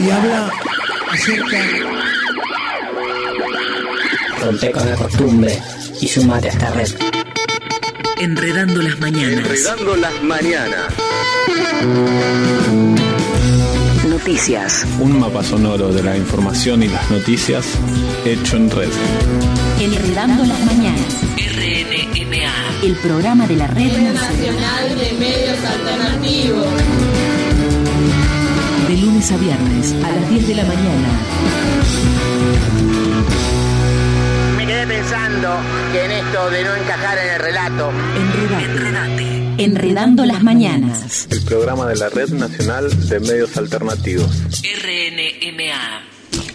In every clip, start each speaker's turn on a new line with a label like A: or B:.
A: y habla acerca...
B: Rompe con la costumbre y sumate a esta red.
C: Enredando las mañanas.
D: Enredando las mañanas.
C: Noticias.
E: Un mapa sonoro de la información y las noticias hecho en red.
F: Enredando las mañanas.
C: RNMA.
F: El programa de la Red
G: Nacional de Medios Alternativos.
C: De lunes a viernes a las 10 de la mañana.
H: Me quedé pensando que en esto de no encajar en el relato.
C: Enredate.
F: Enredando las mañanas.
E: El programa de la Red Nacional de Medios Alternativos.
C: RNMA.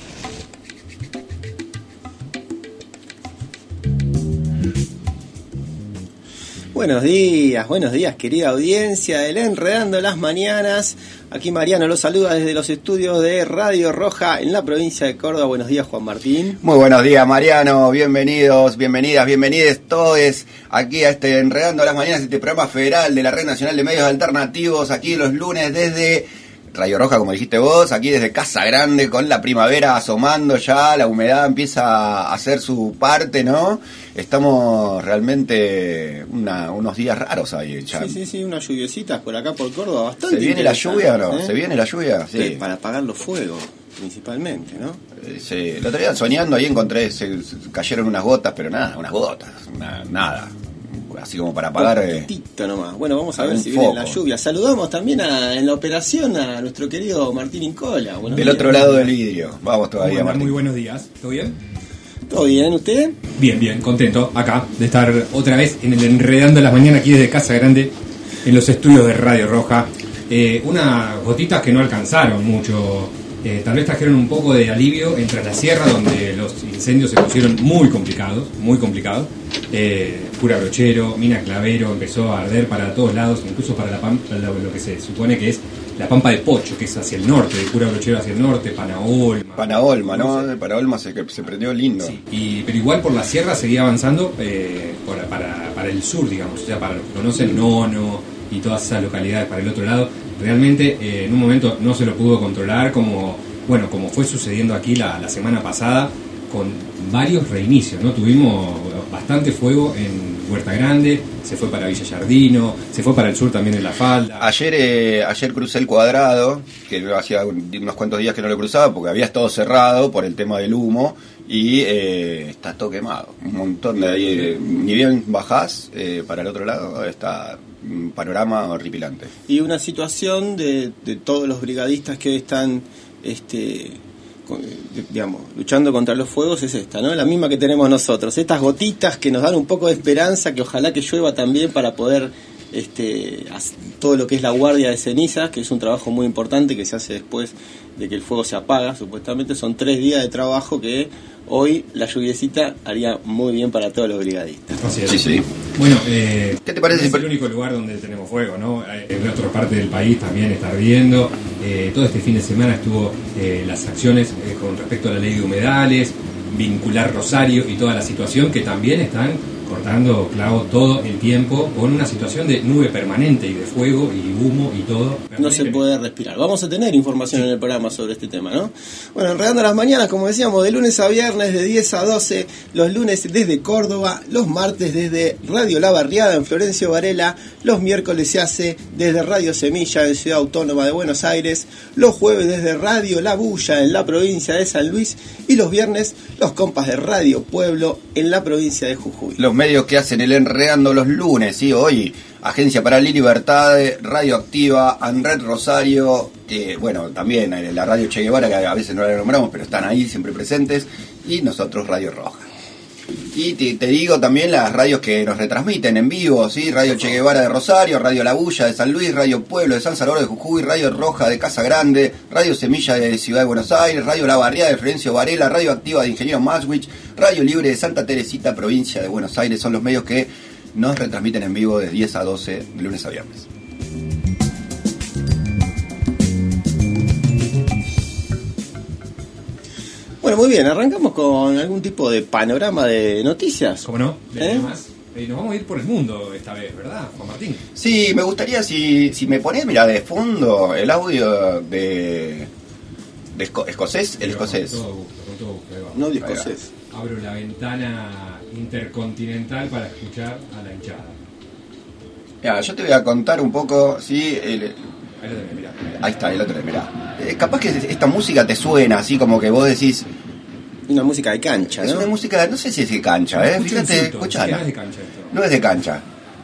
I: Buenos días querida audiencia del Enredando las Mañanas. Aquí Mariano los saluda desde los estudios de Radio Roja en la provincia de Córdoba. Buenos días, Juan Martín.
J: Muy buenos días, Mariano. Bienvenidos, bienvenides todos aquí a este Enredando las Mañanas, este programa federal de la Red Nacional de Medios Alternativos, aquí los lunes desde Radio Roja, como dijiste vos, aquí desde Casa Grande, con la primavera asomando ya, la humedad empieza a hacer su parte, ¿no? Estamos realmente unos días raros ahí. Ya.
I: Sí, unas lluviecitas por acá por Córdoba, bastante.
J: ¿Se viene la lluvia o no? ¿Se viene la lluvia? Sí.
I: Para apagar los fuegos, principalmente, ¿no?
J: Sí, el otro día soñando ahí encontré, se cayeron unas gotas, pero nada, nada. Así como para apagar...
I: Poquitito nomás. Bueno, vamos a ver si viene la lluvia. Saludamos también en la operación a nuestro querido Martín Incola.
J: Del otro lado del vidrio. Vamos todavía, Martín.
K: Muy buenos días. ¿Todo bien?
I: ¿Todo bien? ¿Usted?
K: Bien, contento acá de estar otra vez en el Enredando las Mañanas aquí desde Casa Grande, en los estudios de Radio Roja. Unas gotitas que no alcanzaron mucho. Tal vez trajeron un poco de alivio entre la sierra, donde los incendios se pusieron muy complicados. Cura Brochero, Mina Clavero empezó a arder para todos lados, incluso para lo que se supone que es la Pampa de Pocho, que es hacia el norte, de Cura Brochero hacia el norte,
J: Panaolma, ¿no? De Panaolma se prendió lindo.
K: Sí, pero igual por la sierra seguía avanzando para el sur, digamos, o sea, para los que conocen Nono y todas esas localidades para el otro lado. Realmente en un momento no se lo pudo controlar, como fue sucediendo aquí la semana pasada, con varios reinicios, ¿no? Tuvimos bastante fuego en Huerta Grande, se fue para Villa Yardino, se fue para el sur también en La Falda.
J: Ayer crucé el Cuadrado, que hacía unos cuantos días que no lo cruzaba porque había estado cerrado por el tema del humo y está todo quemado. Un montón de ahí, ni bien bajás para el otro lado, está un panorama horripilante.
I: Y una situación de todos los brigadistas que están luchando contra los fuegos es esta, ¿no? La misma que tenemos nosotros, estas gotitas que nos dan un poco de esperanza, que ojalá que llueva también para poder todo lo que es la guardia de cenizas, que es un trabajo muy importante que se hace después de que el fuego se apaga. Supuestamente son 3 días de trabajo que hoy la lluviecita haría muy bien para todos los brigadistas.
J: Sí.
K: Bueno,
J: ¿qué te parece?
K: Es el único lugar donde tenemos fuego, ¿no? En otra parte del país también está ardiendo. Todo este fin de semana estuvo las acciones con respecto a la ley de humedales, vincular Rosario y toda la situación que también están cortando clavo todo el tiempo con una situación de nube permanente y de fuego y humo y todo.
I: No se puede respirar. Vamos a tener información en el programa sobre este tema, ¿no? Bueno, Enredando las Mañanas, como decíamos, de lunes a viernes de 10 a 12, los lunes desde Córdoba, los martes desde Radio La Barriada en Florencio Varela, los miércoles se hace desde Radio Semilla en Ciudad Autónoma de Buenos Aires, los jueves desde Radio La Bulla en la provincia de San Luis y los viernes los compas de Radio Pueblo en la provincia de Jujuy.
J: Los medios que hacen el Enredando los lunes, ¿sí? Hoy, Agencia para la Libertad, Radioactiva, ANRED Rosario, también la Radio Che Guevara, que a veces no la nombramos, pero están ahí siempre presentes, y nosotros Radio Roja. Y te digo también las radios que nos retransmiten en vivo, ¿sí? Radio Che Guevara de Rosario, Radio La Bulla de San Luis, Radio Pueblo de San Salvador de Jujuy, Radio Roja de Casa Grande, Radio Semilla de Ciudad de Buenos Aires, Radio La Barriada de Florencio Varela, Radio Activa de Ingeniero Maswich, Radio Libre de Santa Teresita, provincia de Buenos Aires. Son los medios que nos retransmiten en vivo de 10 a 12, de lunes a viernes.
I: Bueno, muy bien, arrancamos con algún tipo de panorama de noticias.
K: ¿Cómo no? Más. Nos vamos a ir por el mundo esta vez, ¿verdad, Juan Martín?
J: Sí, me gustaría si me ponés, mira, de fondo el audio de ¿Escocés? El escocés.
K: Con todo gusto, ahí va.
I: No de escocés.
K: Abro la ventana intercontinental para escuchar a la hinchada.
J: Mira, yo te voy a contar un poco, ¿sí?
K: Ahí lo tenés, mirá.
J: Ahí está, el otro, mirá. Capaz que esta música te suena así como que vos decís...
I: Una música de cancha, ¿no?
J: Es una música, no sé si es de cancha, fíjate, escuchala.
K: No es de cancha esto.
J: No es de cancha.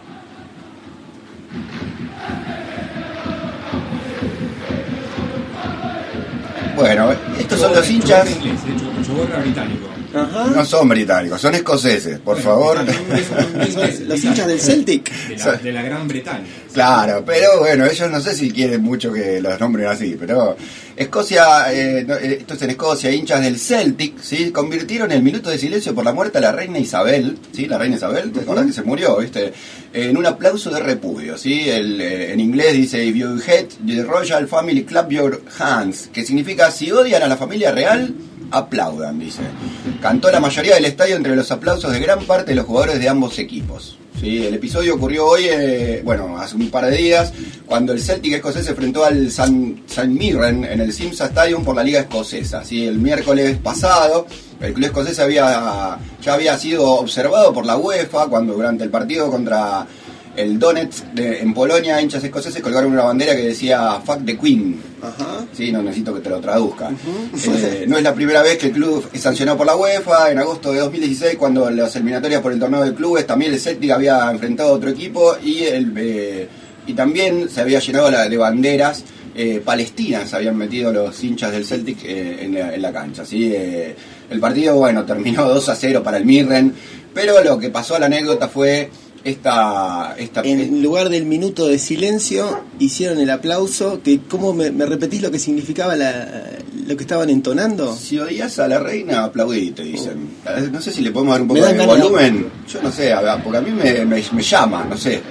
J: Bueno, estos son los hinchas.
K: Inglés, Choborra británico.
I: Ajá.
J: No son británicos, son escoceses, por favor.
I: Los hinchas del Celtic.
K: De la Gran Bretaña.
J: Claro, pero bueno, ellos no sé si quieren mucho que los nombren así, pero Escocia, esto es en Escocia, hinchas del Celtic, ¿sí? Convirtieron el minuto de silencio por la muerte de la reina Isabel, ¿sí? La reina Isabel, ¿te acordás que se murió, viste? En un aplauso de repudio, ¿sí? En inglés dice, if you hate the royal family, clap your hands, que significa, si odian a la familia real, aplaudan, dice. Cantó la mayoría del estadio entre los aplausos de gran parte de los jugadores de ambos equipos. Sí, el episodio ocurrió hoy, hace un par de días, cuando el Celtic escocés se enfrentó al St Mirren en el Simsa Stadium por la Liga Escocesa. Sí, el miércoles pasado, el club escocés ya había sido observado por la UEFA cuando durante el partido contra el Donetsk en Polonia, hinchas escoceses colgaron una bandera que decía "Fuck the Queen".
I: Ajá.
J: Sí, no necesito que te lo traduzca. No es la primera vez que el club es sancionado por la UEFA. En agosto de 2016, cuando las eliminatorias por el torneo de clubes, también el Celtic había enfrentado a otro equipo y también se había llenado de banderas palestinas, habían metido los hinchas del Celtic en la cancha. ¿Sí? El partido, bueno, terminó 2-0 para el Mirren, pero lo que pasó a la anécdota fue en
I: lugar del minuto de silencio hicieron el aplauso. ¿Cómo me repetís lo que significaba lo que estaban entonando?
J: Si odias a la reina, aplaudí, te dicen. No sé si le podemos dar un poco de volumen. Yo no sé, porque a mí me llama, no sé.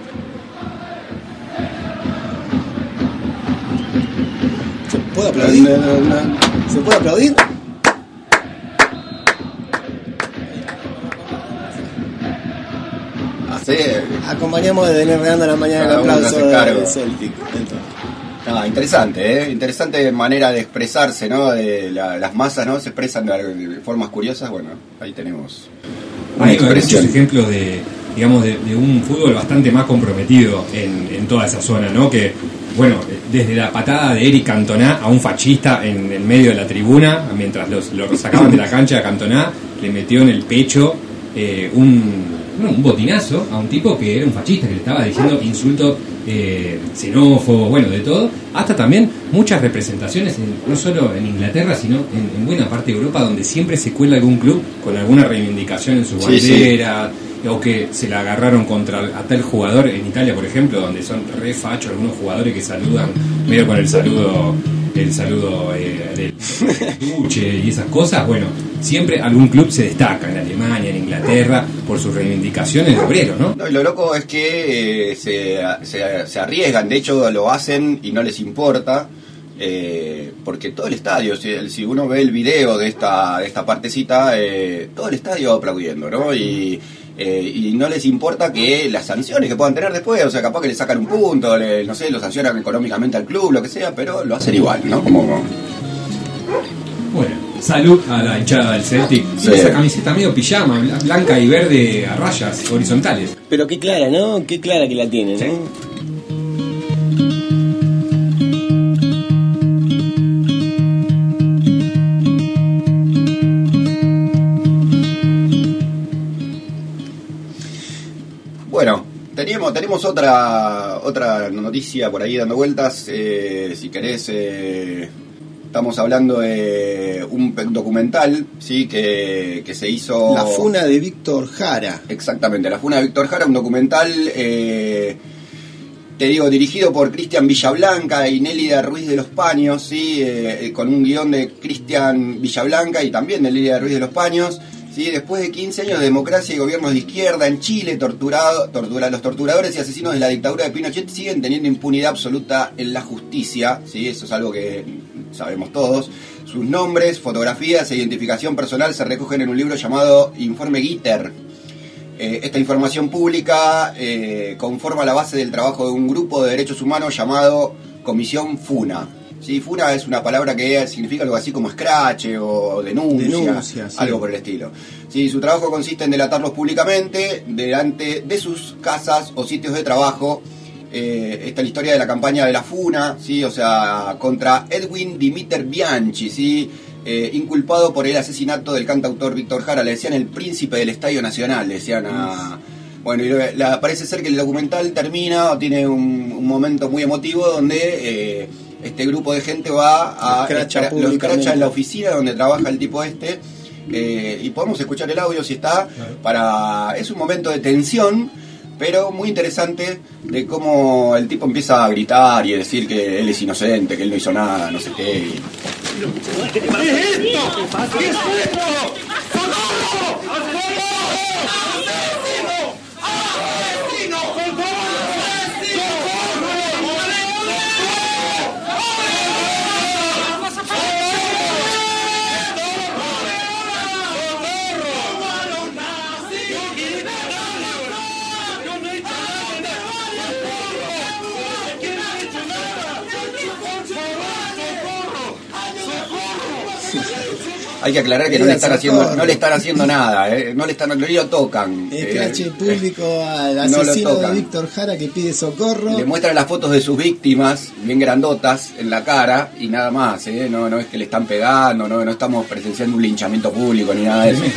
I: ¿Se puede aplaudir? ¿Se puede aplaudir?
J: Sí.
I: Acompañamos desde Enredando la Mañana el aplauso del Celtic.
J: Interesante manera de expresarse, ¿no? De las masas, ¿no? Se expresan de formas curiosas. Bueno, ahí tenemos una expresión.
K: Hay muchos ejemplos de un fútbol bastante más comprometido en toda esa zona, ¿no? Que, bueno, desde la patada de Eric Cantona a un fascista en medio de la tribuna, mientras lo sacaban de la cancha a Cantona, le metió en el pecho un botinazo a un tipo que era un fascista, que le estaba diciendo insultos xenófobos, bueno, de todo, hasta también muchas representaciones, no solo en Inglaterra, sino en buena parte de Europa, donde siempre se cuela algún club con alguna reivindicación en su bandera, o que se la agarraron contra a tal jugador en Italia, por ejemplo, donde son re fachos algunos jugadores que saludan medio con el saludo del Duce y esas cas. Bueno, siempre algún club se destaca en Alemania, en Inglaterra, por sus reivindicaciones de obreros, ¿no?
J: No, y lo loco es que se arriesgan, de hecho lo hacen y no les importa, porque todo el estadio, si uno ve el video de esta partecita, todo el estadio aplaudiendo, ¿no? Y no les importa que las sanciones que puedan tener después, o sea, capaz que le sacan un punto, no sé, lo sancionan económicamente al club, lo que sea, pero lo hacen igual, ¿no? Bueno,
K: salud a la hinchada del Celtic. Sí. Esa camiseta medio pijama, blanca y verde a rayas horizontales.
I: Pero qué clara, ¿no? Qué clara que la tienen, ¿no? Sí.
J: Bueno, tenemos otra noticia por ahí dando vueltas. Si querés, estamos hablando de un documental, sí, que se hizo.
I: La Funa de Víctor Jara.
J: Exactamente, La Funa de Víctor Jara, un documental, dirigido por Cristian Villablanca y Nélida Ruiz de los Paños, sí, con un guión de Cristian Villablanca y también de Nélida Ruiz de los Paños. ¿Sí? Después de 15 años de democracia y gobiernos de izquierda en Chile, los torturadores y asesinos de la dictadura de Pinochet siguen teniendo impunidad absoluta en la justicia. ¿Sí? Eso es algo que sabemos todos. Sus nombres, fotografías e identificación personal se recogen en un libro llamado Informe Gitter. Esta información pública conforma la base del trabajo de un grupo de derechos humanos llamado Comisión Funa. Sí, funa es una palabra que significa algo así como escrache o denuncia sí. Algo por el estilo. Sí, su trabajo consiste en delatarlos públicamente delante de sus casas o sitios de trabajo. Esta es la historia de la campaña de la funa, ¿sí? O sea, contra Edwin Dimitar Bianchi, ¿sí? Inculpado por el asesinato del cantautor Víctor Jara. Le decían el príncipe del Estadio Nacional, le decían a... Bueno, y parece ser que el documental termina o tiene un momento muy emotivo donde este grupo de gente va a lo escracha en la oficina donde trabaja el tipo este, y podemos escuchar el audio si está, es un momento de tensión, pero muy interesante, de cómo el tipo empieza a gritar y a decir que él es inocente, que él no hizo nada, no sé qué.
D: ¿Qué es esto? ¿Qué es esto? ¡Socorro!
J: Hay que aclarar que no le están haciendo nada, no lo tocan.
I: Escrache público al asesino de Víctor Jara que pide socorro.
J: Le muestran las fotos de sus víctimas, bien grandotas, en la cara, y nada más, no es que le están pegando, no estamos presenciando un linchamiento público ni nada de eso.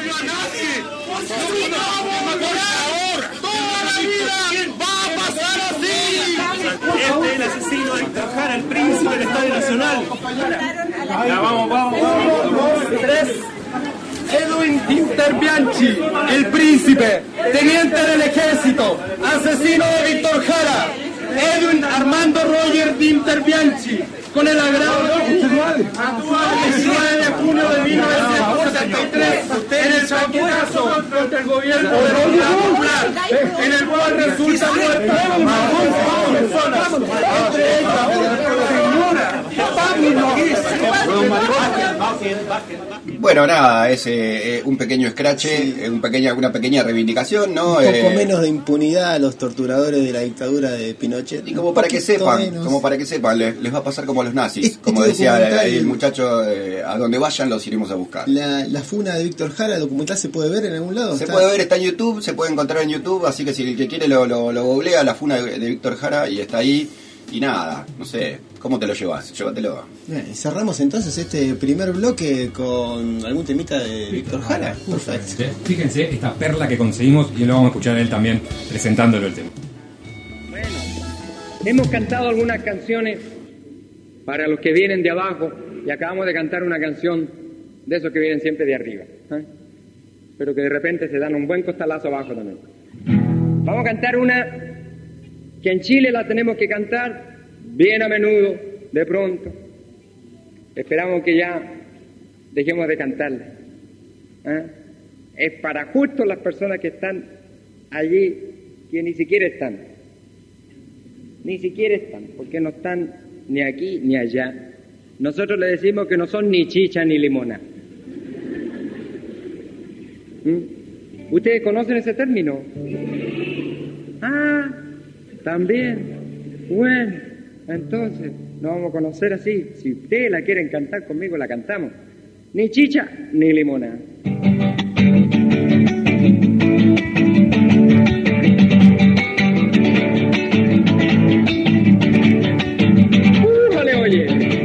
D: Este es el asesino de Víctor Jara, el príncipe del Estadio Nacional. Ya, vamos. 3. Edwin Dimitar Bianchi, el príncipe, teniente del ejército, asesino de Víctor Jara. Edwin Armando Roger Dimitar Bianchi, con el agrado actual, el 19 de junio de 1973, en el saqueazo contra el gobierno de la Unidad Popular, en el cual resulta muerto dos personas, entre ellas señora Pablo.
J: Bueno, nada, es un pequeño escrache, sí. Una pequeña reivindicación, ¿no?
I: Un poco menos de impunidad a los torturadores de la dictadura de Pinochet.
J: Y como para que sepan, les va a pasar como a los nazis, como decía el muchacho, a donde vayan los iremos a buscar.
I: La funa de Víctor Jara, ¿el documental se puede ver en algún lado?
J: Se puede ver, está en YouTube, se puede encontrar en YouTube, así que si el que quiere lo googlea, la funa de Víctor Jara, y está ahí. Y nada, no sé, ¿cómo te lo llevas? Llévatelo.
I: Cerramos entonces este primer bloque con algún temita de Víctor Jara. Perfecto.
K: Fíjense esta perla que conseguimos y lo vamos a escuchar a él también presentándolo el tema.
L: Bueno, hemos cantado algunas canciones para los que vienen de abajo y acabamos de cantar una canción de esos que vienen siempre de arriba, pero que de repente se dan un buen costalazo abajo también. Vamos a cantar una que en Chile la tenemos que cantar bien a menudo, de pronto. Esperamos que ya dejemos de cantarla. Es para justo las personas que están allí, que ni siquiera están, porque no están ni aquí ni allá. Nosotros le decimos que no son ni chicha ni limona. ¿Ustedes conocen ese término? También. Bueno, entonces nos vamos a conocer así. Si ustedes la quieren cantar conmigo, la cantamos. Ni chicha ni limonada. ¡Vale, oye!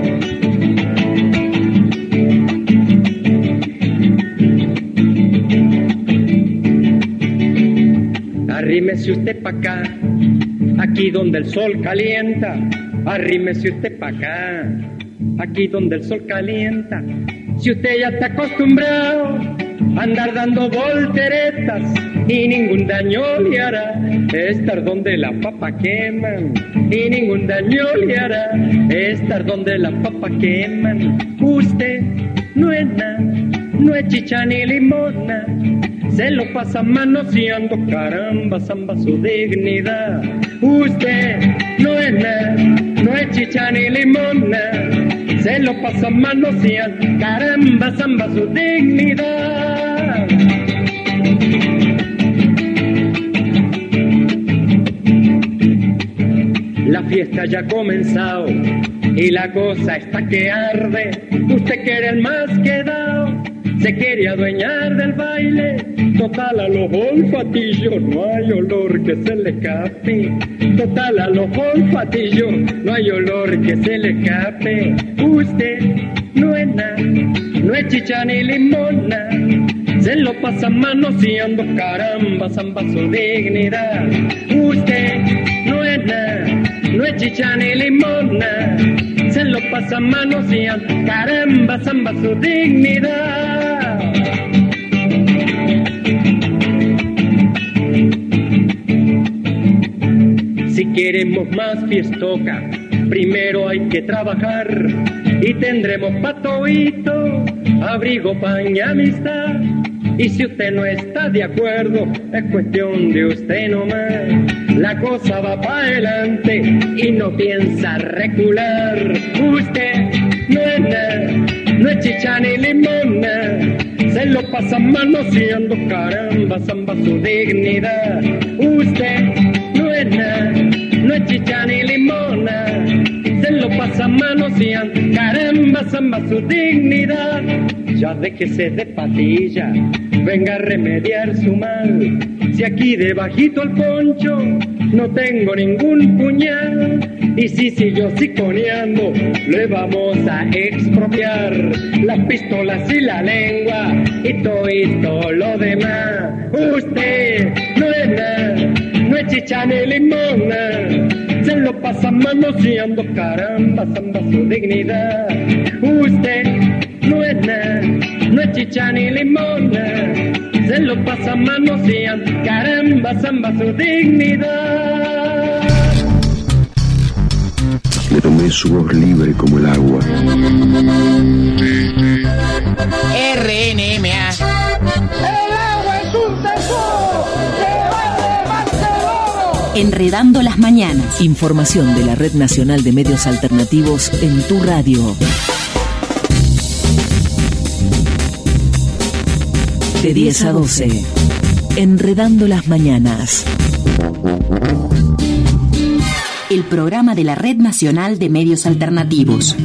L: Arrímese usted pa' acá, aquí donde el sol calienta. Arrímese usted pa' acá, aquí donde el sol calienta. Si usted ya está acostumbrado a andar dando volteretas y ningún daño le hará estar donde la papa queman, y ningún daño le hará estar donde la papa queman. Usted no es nada, no es chicha ni limona, se lo pasa manoseando, caramba, zamba su dignidad. Usted no es nada, no es chicha ni limona, se lo pasa manoseando, caramba, zamba su dignidad. La fiesta ya ha comenzado, y la cosa está que arde. Usted quiere el más quedado, se quiere adueñar del baile. Total a los olfatillos no hay olor que se le escape. Total a los olfatillos no hay olor que se le escape. Usted no es nada, no es chicha ni limona, se lo pasa manoseando, caramba, zamba su dignidad. Usted no es nada, no es chicha ni limona, se lo pasa manoseando, caramba, zamba su dignidad. Si queremos más fiestoca, primero hay que trabajar y tendremos patoito, abrigo, pan y amistad. Y si usted no está de acuerdo, es cuestión de usted nomás. La cosa va para adelante y no piensa recular. Usted no es nada, no es chicha ni limona, se lo pasa manoseando, caramba, zamba su dignidad. Usted no es nada, no es chicha ni limona, se lo pasa manoseando, caramba, zamba su dignidad. Ya déjese de patilla, venga a remediar su mal. Si aquí debajito el poncho no tengo ningún puñal, y si yo siconeando le vamos a expropiar las pistolas y la lengua y todo lo demás. Usted no es nada, no es chicha ni limona, se lo pasa manoseando, caramba, zamba su dignidad. Usted no es nada, no es chicha ni limona, se lo pasa manoseando, caramba, zamba su dignidad.
M: Le tomé su voz libre como el agua.
H: RNMA.
G: ¡El agua es un tesoro!
F: Enredando las mañanas.
C: Información de la Red Nacional de Medios Alternativos en tu radio. De 10 a 12. Enredando las mañanas.
F: El programa de la Red Nacional de Medios Alternativos.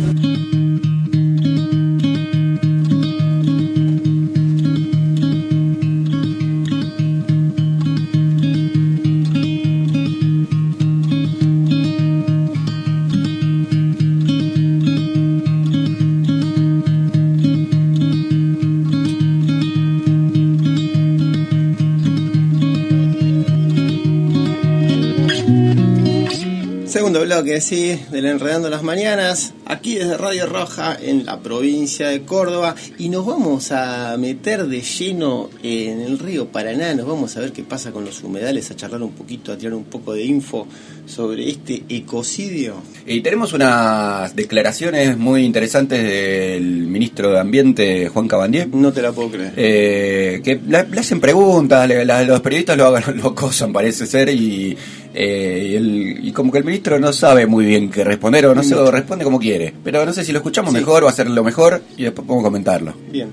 I: Segundo bloque, sí, del Enredando las Mañanas, aquí desde Radio Roja, en la provincia de Córdoba, y nos vamos a meter de lleno en el río Paraná, nos vamos a ver qué pasa con los humedales, a charlar un poquito, a tirar un poco de info sobre este ecocidio.
J: Y tenemos unas declaraciones muy interesantes del ministro de Ambiente, Juan Cabandier.
I: No te la puedo creer.
J: Que le hacen preguntas, los periodistas lo acosan, parece ser, y como que el ministro no sabe muy bien qué responder, o no se lo responde como quiere. Pero no sé si lo escuchamos mejor, va a ser lo mejor, y después podemos comentarlo.
I: Bien.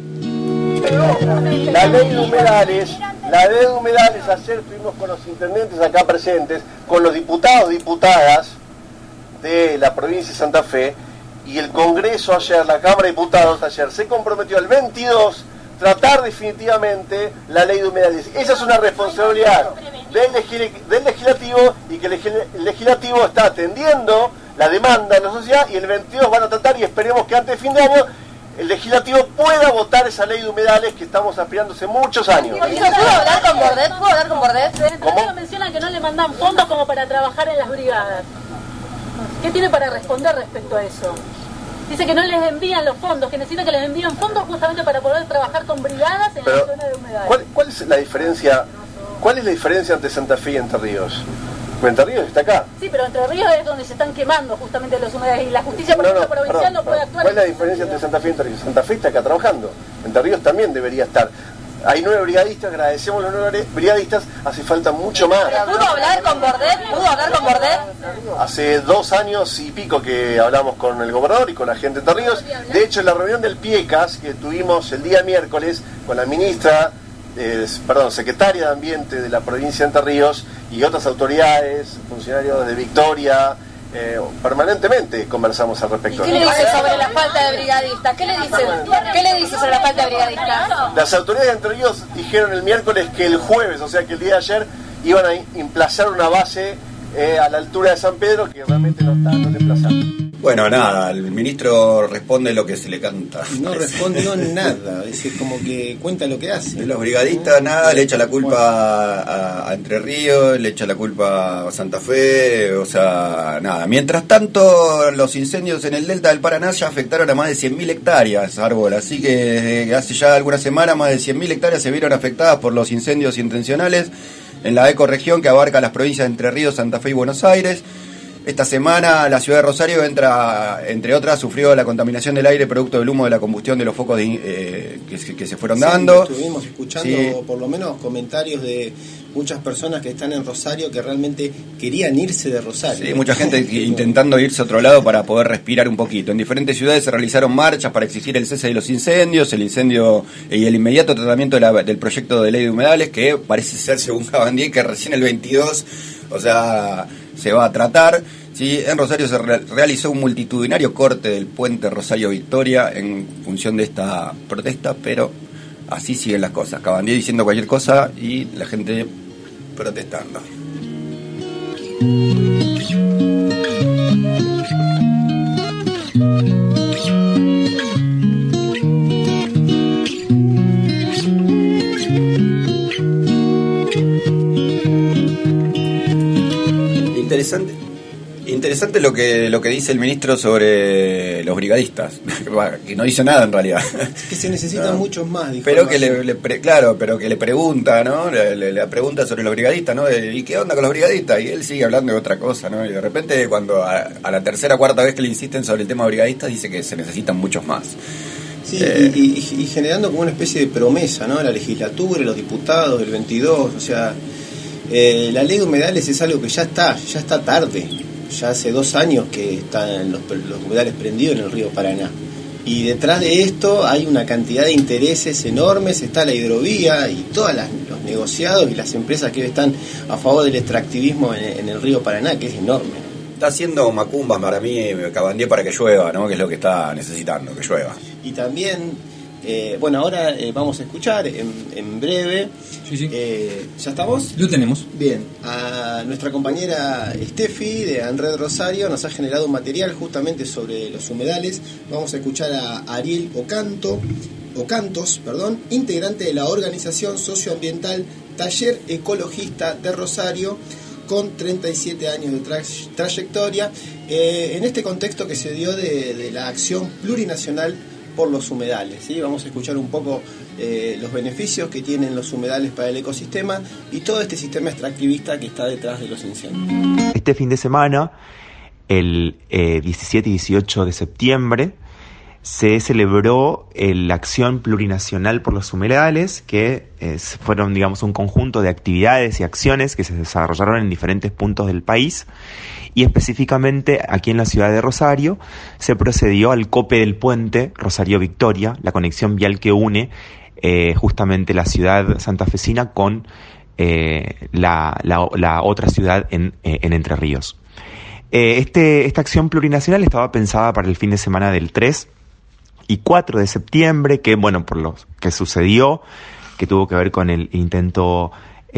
N: La ley de humedales, ayer estuvimos con los intendentes acá presentes, con los diputados y diputadas de la provincia de Santa Fe, y el Congreso ayer, la Cámara de Diputados ayer, se comprometió el 22 tratar definitivamente la ley de humedales. Esa es una responsabilidad del legislativo, y que el legislativo está atendiendo la demanda de la sociedad, y el 22 van a tratar, y esperemos que antes de fin de año el legislativo pueda votar esa ley de humedales que estamos aspirando hace muchos años.
O: ¿Puedo hablar con Bordet? ¿Puedo hablar con Bordet?
N: ¿Cómo?
O: Mencionan que no le mandan fondos como para trabajar en las brigadas. ¿Qué tiene para responder respecto a eso? Dice que no les envían los fondos, que necesita que les envíen fondos justamente para poder trabajar con brigadas en la zona de humedales.
N: ¿Cuál es la diferencia? ¿Cuál es la diferencia entre Santa Fe y Entre Ríos? Entre Ríos está acá.
O: Sí, pero Entre Ríos es donde se están quemando justamente los humedales, y la justicia provincial no puede actuar.
N: ¿Cuál es la diferencia entre Santa Fe y Entre Ríos? Santa Fe está acá trabajando, Entre Ríos también debería estar. Hay 9 brigadistas, agradecemos a los 9 brigadistas, hace falta mucho más.
O: ¿Pudo hablar con Bordet?
N: Hace 2 años y pico que hablamos con el gobernador y con la gente de Entre Ríos. De hecho, en la reunión del PIECAS que tuvimos el día miércoles con la ministra, secretaria de Ambiente de la provincia de Entre Ríos, y otras autoridades, funcionarios de Victoria, permanentemente conversamos al respecto.
O: ¿Qué le dice sobre la falta de brigadistas? ¿Qué le dice sobre la falta de brigadistas?
N: Las autoridades de Entre Ríos dijeron el miércoles que el jueves, o sea que el día de ayer, iban a emplazar una base a la altura de San Pedro, que realmente no están emplazando.
J: Bueno, nada, el ministro responde lo que se le canta.
I: No respondió nada, es como que cuenta lo que hace.
J: Los brigadistas, nada, le echa la culpa a Entre Ríos, le echa la culpa a Santa Fe, o sea, nada. Mientras tanto, los incendios en el delta del Paraná ya afectaron a más de 100.000 hectáreas, Árbol, así que desde hace ya algunas semanas más de 100.000 hectáreas se vieron afectadas por los incendios intencionales en la ecorregión que abarca las provincias de Entre Ríos, Santa Fe y Buenos Aires. Esta semana la ciudad de Rosario, entre otras, sufrió la contaminación del aire producto del humo de la combustión de los focos que se fueron dando.
I: Estuvimos escuchando por lo menos comentarios de muchas personas que están en Rosario que realmente querían irse de Rosario.
J: Sí, mucha gente intentando irse a otro lado para poder respirar un poquito. En diferentes ciudades se realizaron marchas para exigir el cese de los incendios, el incendio y el inmediato tratamiento del proyecto de ley de humedales, que parece ser, según Cabandier, que recién el 22, o sea, se va a tratar. Sí, en Rosario se realizó un multitudinario corte del puente Rosario-Victoria en función de esta protesta, pero así siguen las cosas. Cabandier diciendo cualquier cosa y la gente protestando. Interesante lo que dice el ministro sobre los brigadistas, que no dice nada en realidad.
I: Es que se necesitan muchos más.
J: Pero que pero que le pregunta, ¿no? Le pregunta sobre los brigadistas, ¿no? ¿Y qué onda con los brigadistas? Y él sigue hablando de otra cosa, ¿no? Y de repente cuando a la tercera o cuarta vez que le insisten sobre el tema de brigadistas dice que se necesitan muchos más.
I: Sí, y generando como una especie de promesa, ¿no? La legislatura, los diputados, el 22, o sea, la ley de humedales es algo que ya está tarde. Ya hace 2 años que están los humedales prendidos en el río Paraná. Y detrás de esto hay una cantidad de intereses enormes, está la hidrovía y todos los negociados y las empresas que están a favor del extractivismo en el río Paraná, que es enorme.
J: Está haciendo macumbas para mí, Cabandier, para que llueva, ¿no? Que es lo que está necesitando, que llueva.
I: Y también, ahora vamos a escuchar en breve.
K: Sí.
I: ¿Ya estamos?
K: Lo tenemos.
I: Bien, a nuestra compañera Steffi de Anred Rosario nos ha generado un material justamente sobre los humedales. Vamos a escuchar a Ariel Ocantos, integrante de la organización socioambiental Taller Ecologista de Rosario, con 37 años de trayectoria, en este contexto que se dio de la acción plurinacional por los humedales, ¿sí? Vamos a escuchar un poco los beneficios que tienen los humedales para el ecosistema y todo este sistema extractivista que está detrás de los incendios.
P: Este fin de semana, el 17 y 18 de septiembre, se celebró la acción plurinacional por los humedales, que fueron, digamos, un conjunto de actividades y acciones que se desarrollaron en diferentes puntos del país. Y específicamente aquí en la ciudad de Rosario se procedió al cope del puente Rosario-Victoria, la conexión vial que une justamente la ciudad santafesina con la otra ciudad en Entre Ríos. Esta acción plurinacional estaba pensada para el fin de semana del 3 y 4 de septiembre, que por lo que sucedió, que tuvo que ver con el intento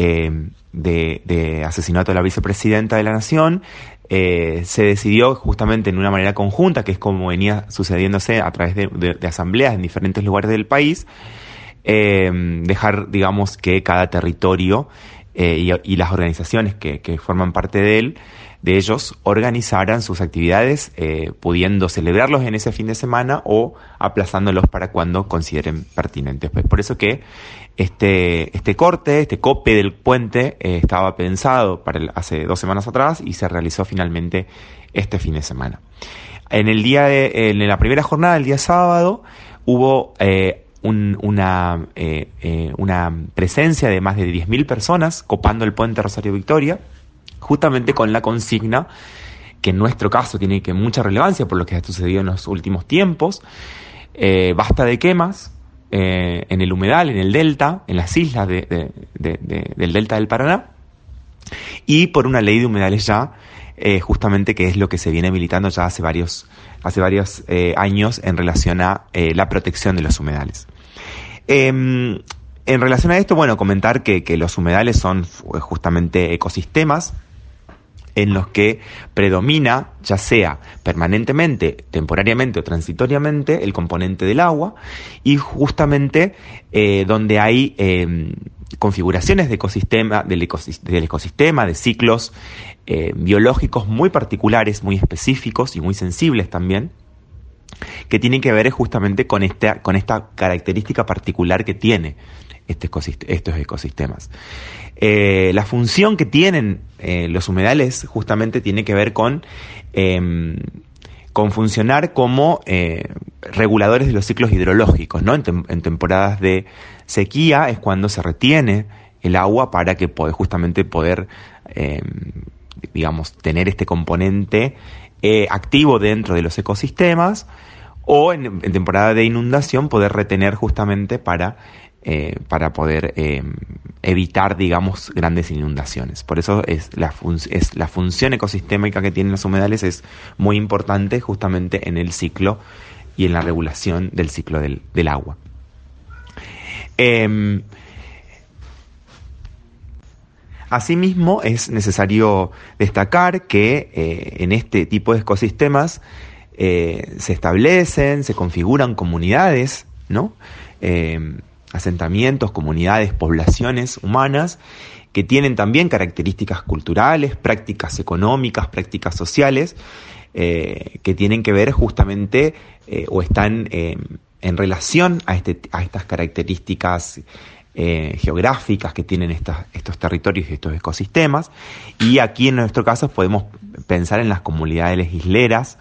P: de asesinato de la vicepresidenta de la Nación, se decidió justamente en una manera conjunta, que es como venía sucediéndose a través de asambleas en diferentes lugares del país, dejar, digamos, que cada territorio y las organizaciones que forman parte de ellos organizaran sus actividades, pudiendo celebrarlos en ese fin de semana o aplazándolos para cuando consideren pertinentes. Pues por eso que este cope del puente estaba pensado para hace 2 semanas atrás y se realizó finalmente este fin de semana. En la primera jornada, el día sábado, hubo una presencia de más de 10.000 personas copando el puente Rosario-Victoria, justamente con la consigna, que en nuestro caso tiene mucha relevancia por lo que ha sucedido en los últimos tiempos: basta de quemas en el humedal, en el delta, en las islas del delta del Paraná, y por una ley de humedales ya justamente que es lo que se viene militando ya hace varios años en relación a la protección de los humedales. En relación a esto, bueno, comentar que los humedales son justamente ecosistemas en los que predomina, ya sea permanentemente, temporariamente o transitoriamente, el componente del agua, y justamente donde hay configuraciones de del ecosistema, de ciclos biológicos muy particulares, muy específicos y muy sensibles también, que tienen que ver justamente con esta característica particular que tiene estos ecosistemas. La función que tienen los humedales justamente tiene que ver con funcionar como reguladores de los ciclos hidrológicos, ¿no? En temporadas de sequía es cuando se retiene el agua para que justamente poder, tener este componente activo dentro de los ecosistemas, o en temporada de inundación poder retener justamente para poder evitar, grandes inundaciones. Por eso la función ecosistémica que tienen los humedales es muy importante justamente en el ciclo y en la regulación del ciclo del agua. Asimismo, es necesario destacar que en este tipo de ecosistemas se establecen, se configuran comunidades, ¿no? Asentamientos, comunidades, poblaciones humanas que tienen también características culturales, prácticas económicas, prácticas sociales, que tienen que ver justamente o están en relación a estas características geográficas que tienen estos territorios y estos ecosistemas. Y aquí en nuestro caso podemos pensar en las comunidades isleras,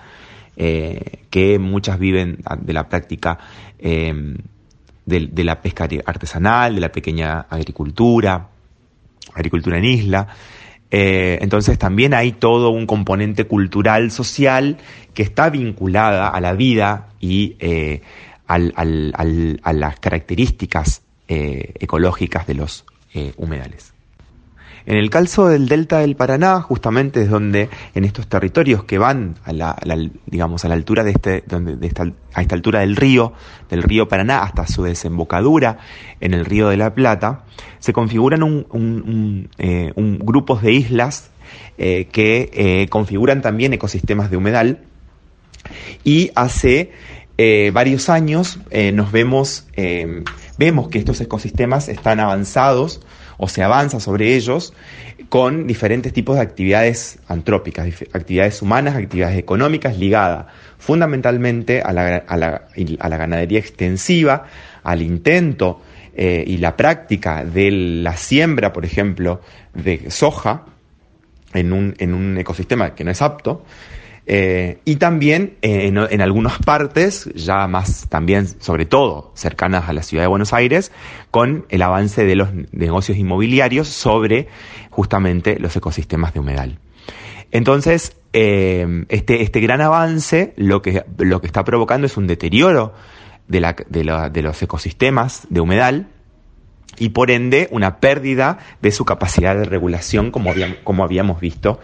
P: que muchas viven de la práctica de la pesca artesanal, de la pequeña agricultura en isla. Entonces también hay todo un componente cultural, social, que está vinculada a la vida y a las características ecológicas de los humedales. En el caso del delta del Paraná, justamente es donde en estos territorios que van a la altura a esta altura del río Paraná hasta su desembocadura en el río de la Plata, se configuran grupos de islas que configuran también ecosistemas de humedal, y hace varios años vemos que estos ecosistemas están avanzados, o se avanza sobre ellos, con diferentes tipos de actividades antrópicas, actividades humanas, actividades económicas, ligadas fundamentalmente a la ganadería extensiva, al intento y la práctica de la siembra, por ejemplo, de soja en un ecosistema que no es apto. Y también en algunas partes, ya más también, sobre todo cercanas a la ciudad de Buenos Aires, con el avance de los negocios inmobiliarios sobre justamente los ecosistemas de humedal. Entonces, este gran avance lo que está provocando es un deterioro de los ecosistemas de humedal, y por ende una pérdida de su capacidad de regulación, como habíamos visto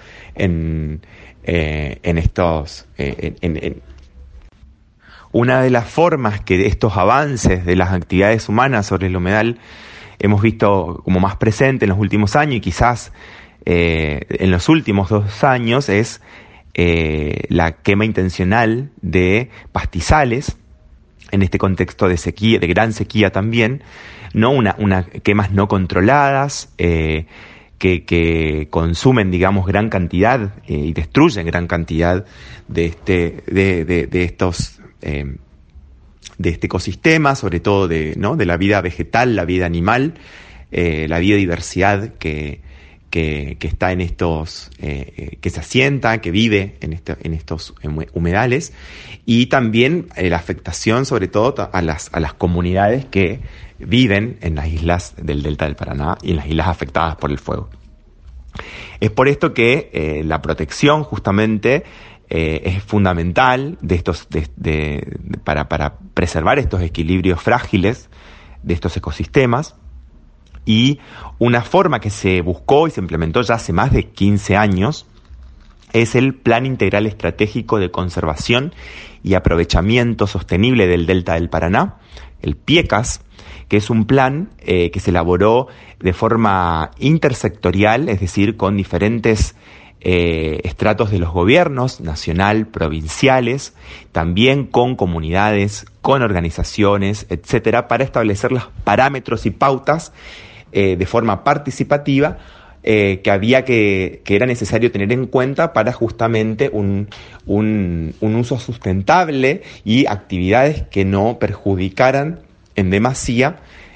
P: una de las formas que estos avances de las actividades humanas sobre el humedal hemos visto como más presente en los últimos años, y quizás en los últimos 2 años, es la quema intencional de pastizales en este contexto de sequía, de gran sequía también, ¿no? Una quemas no controladas, que consumen, gran cantidad y destruyen gran cantidad de este ecosistema, sobre todo de la vida vegetal, la vida animal, la biodiversidad que está en estos, que se asienta, que vive en estos humedales, y también la afectación sobre todo a las comunidades que viven en las islas del delta del Paraná y en las islas afectadas por el fuego. Es por esto que la protección justamente es fundamental para preservar estos equilibrios frágiles de estos ecosistemas, y una forma que se buscó y se implementó ya hace más de 15 años es el Plan Integral Estratégico de Conservación y Aprovechamiento Sostenible del Delta del Paraná, el PIECAS, que es un plan que se elaboró de forma intersectorial, es decir, con diferentes estratos de los gobiernos, nacional, provinciales, también con comunidades, con organizaciones, etcétera, para establecer los parámetros y pautas de forma participativa que era necesario tener en cuenta para justamente un uso sustentable y actividades que no perjudicaran en demasía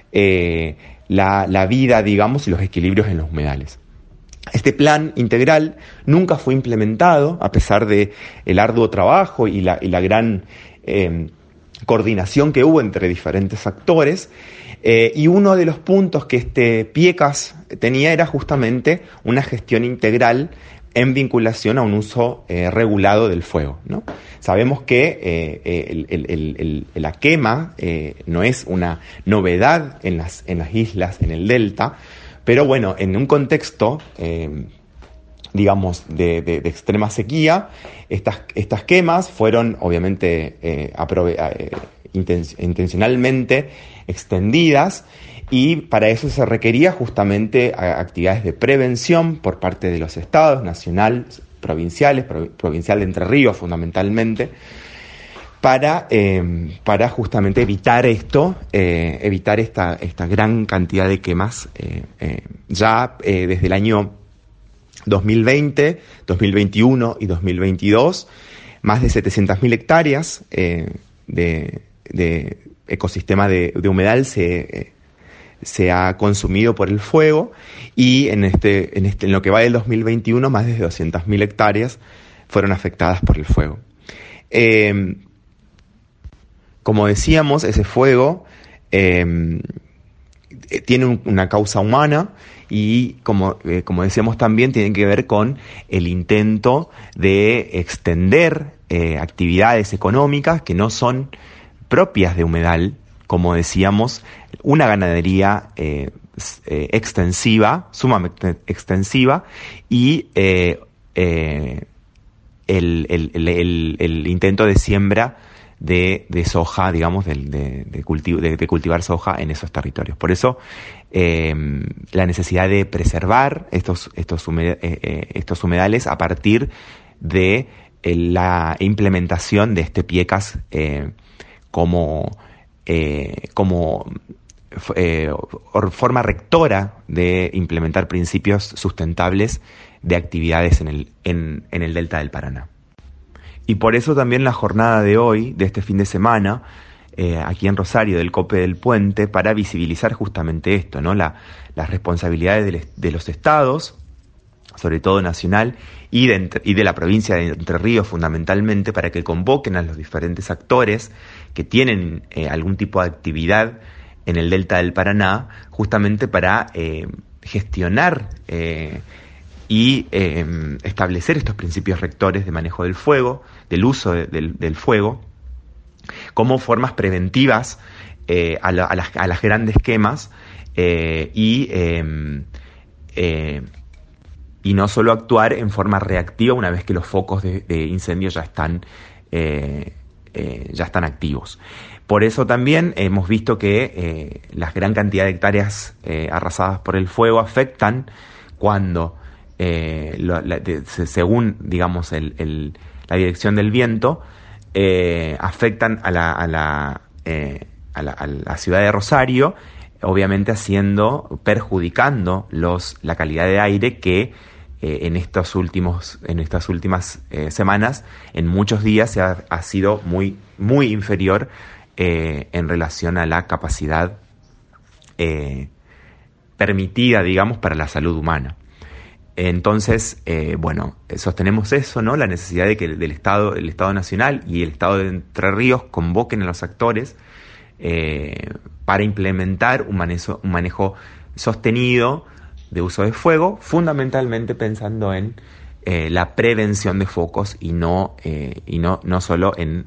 P: la vida, digamos, y los equilibrios en los humedales. Este plan integral nunca fue implementado, a pesar de el arduo trabajo y la gran coordinación que hubo entre diferentes actores, y uno de los puntos que este PIECAS tenía era justamente una gestión integral en vinculación a un uso regulado del fuego, ¿no? Sabemos que la quema no es una novedad en las islas, en el delta, pero bueno, en un contexto, digamos, de extrema sequía, estas quemas fueron obviamente intencionalmente extendidas, y para eso se requería justamente actividades de prevención por parte de los estados, nacional, provinciales, provincial de Entre Ríos fundamentalmente, para justamente evitar esto, evitar esta gran cantidad de quemas ya desde el año 2020, 2021 y 2022, más de 700.000 hectáreas de ecosistema de humedal se ha consumido por el fuego, y en lo que va del 2021 más de 200.000 hectáreas fueron afectadas por el fuego. Como decíamos, ese fuego tiene una causa humana, y como decíamos también tiene que ver con el intento de extender actividades económicas que no son propias de humedal, como decíamos, una ganadería extensiva, sumamente extensiva, y el intento de siembra de soja, digamos, de cultivar soja en esos territorios. Por eso la necesidad de preservar estos humedales a partir de la implementación de este PIECAS como forma rectora de implementar principios sustentables de actividades en el delta del Paraná. Y por eso también la jornada de hoy, de este fin de semana, aquí en Rosario, del COPE del Puente, para visibilizar justamente esto, ¿no? Las responsabilidades de los estados, sobre todo nacional, y de la provincia de Entre Ríos fundamentalmente, para que convoquen a los diferentes actores que tienen algún tipo de actividad en el delta del Paraná, justamente para gestionar y establecer estos principios rectores de manejo del fuego, del uso del fuego, como formas preventivas a las grandes quemas, y no solo actuar en forma reactiva una vez que los focos de incendio ya están activos. Por eso también hemos visto que la gran cantidad de hectáreas arrasadas por el fuego afectan cuando, según digamos la dirección del viento, afectan a la ciudad de Rosario, obviamente perjudicando la calidad de aire que en estas últimas semanas, en muchos días ha sido muy, muy inferior en relación a la capacidad permitida, digamos, para la salud humana. Entonces, sostenemos eso, ¿no? La necesidad de que el Estado Nacional y el Estado de Entre Ríos convoquen a los actores para implementar un manejo sostenido de uso de fuego, fundamentalmente pensando en la prevención de focos y no solo en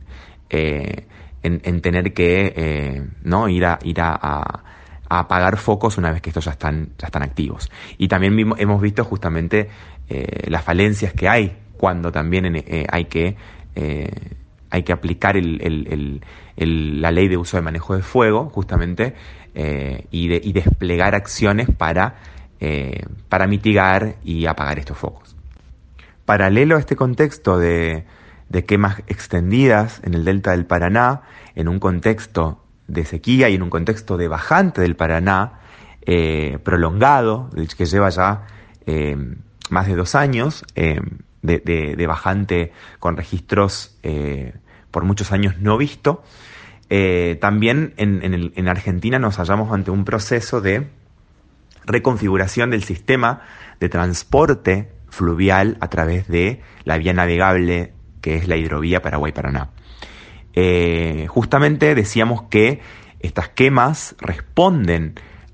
P: tener que ir a apagar focos una vez que estos ya están activos. Y también hemos visto justamente las falencias que hay cuando también hay que aplicar la ley de uso de manejo de fuego, justamente, y desplegar acciones para mitigar y apagar estos focos. Paralelo a este contexto de quemas extendidas en el delta del Paraná, en un contexto de sequía y en un contexto de bajante del Paraná prolongado, que lleva ya más de 2 años, de bajante con registros por muchos años no visto. También en Argentina nos hallamos ante un proceso de reconfiguración del sistema de transporte fluvial a través de la vía navegable que es la hidrovía Paraguay-Paraná. Justamente decíamos que estas quemas responden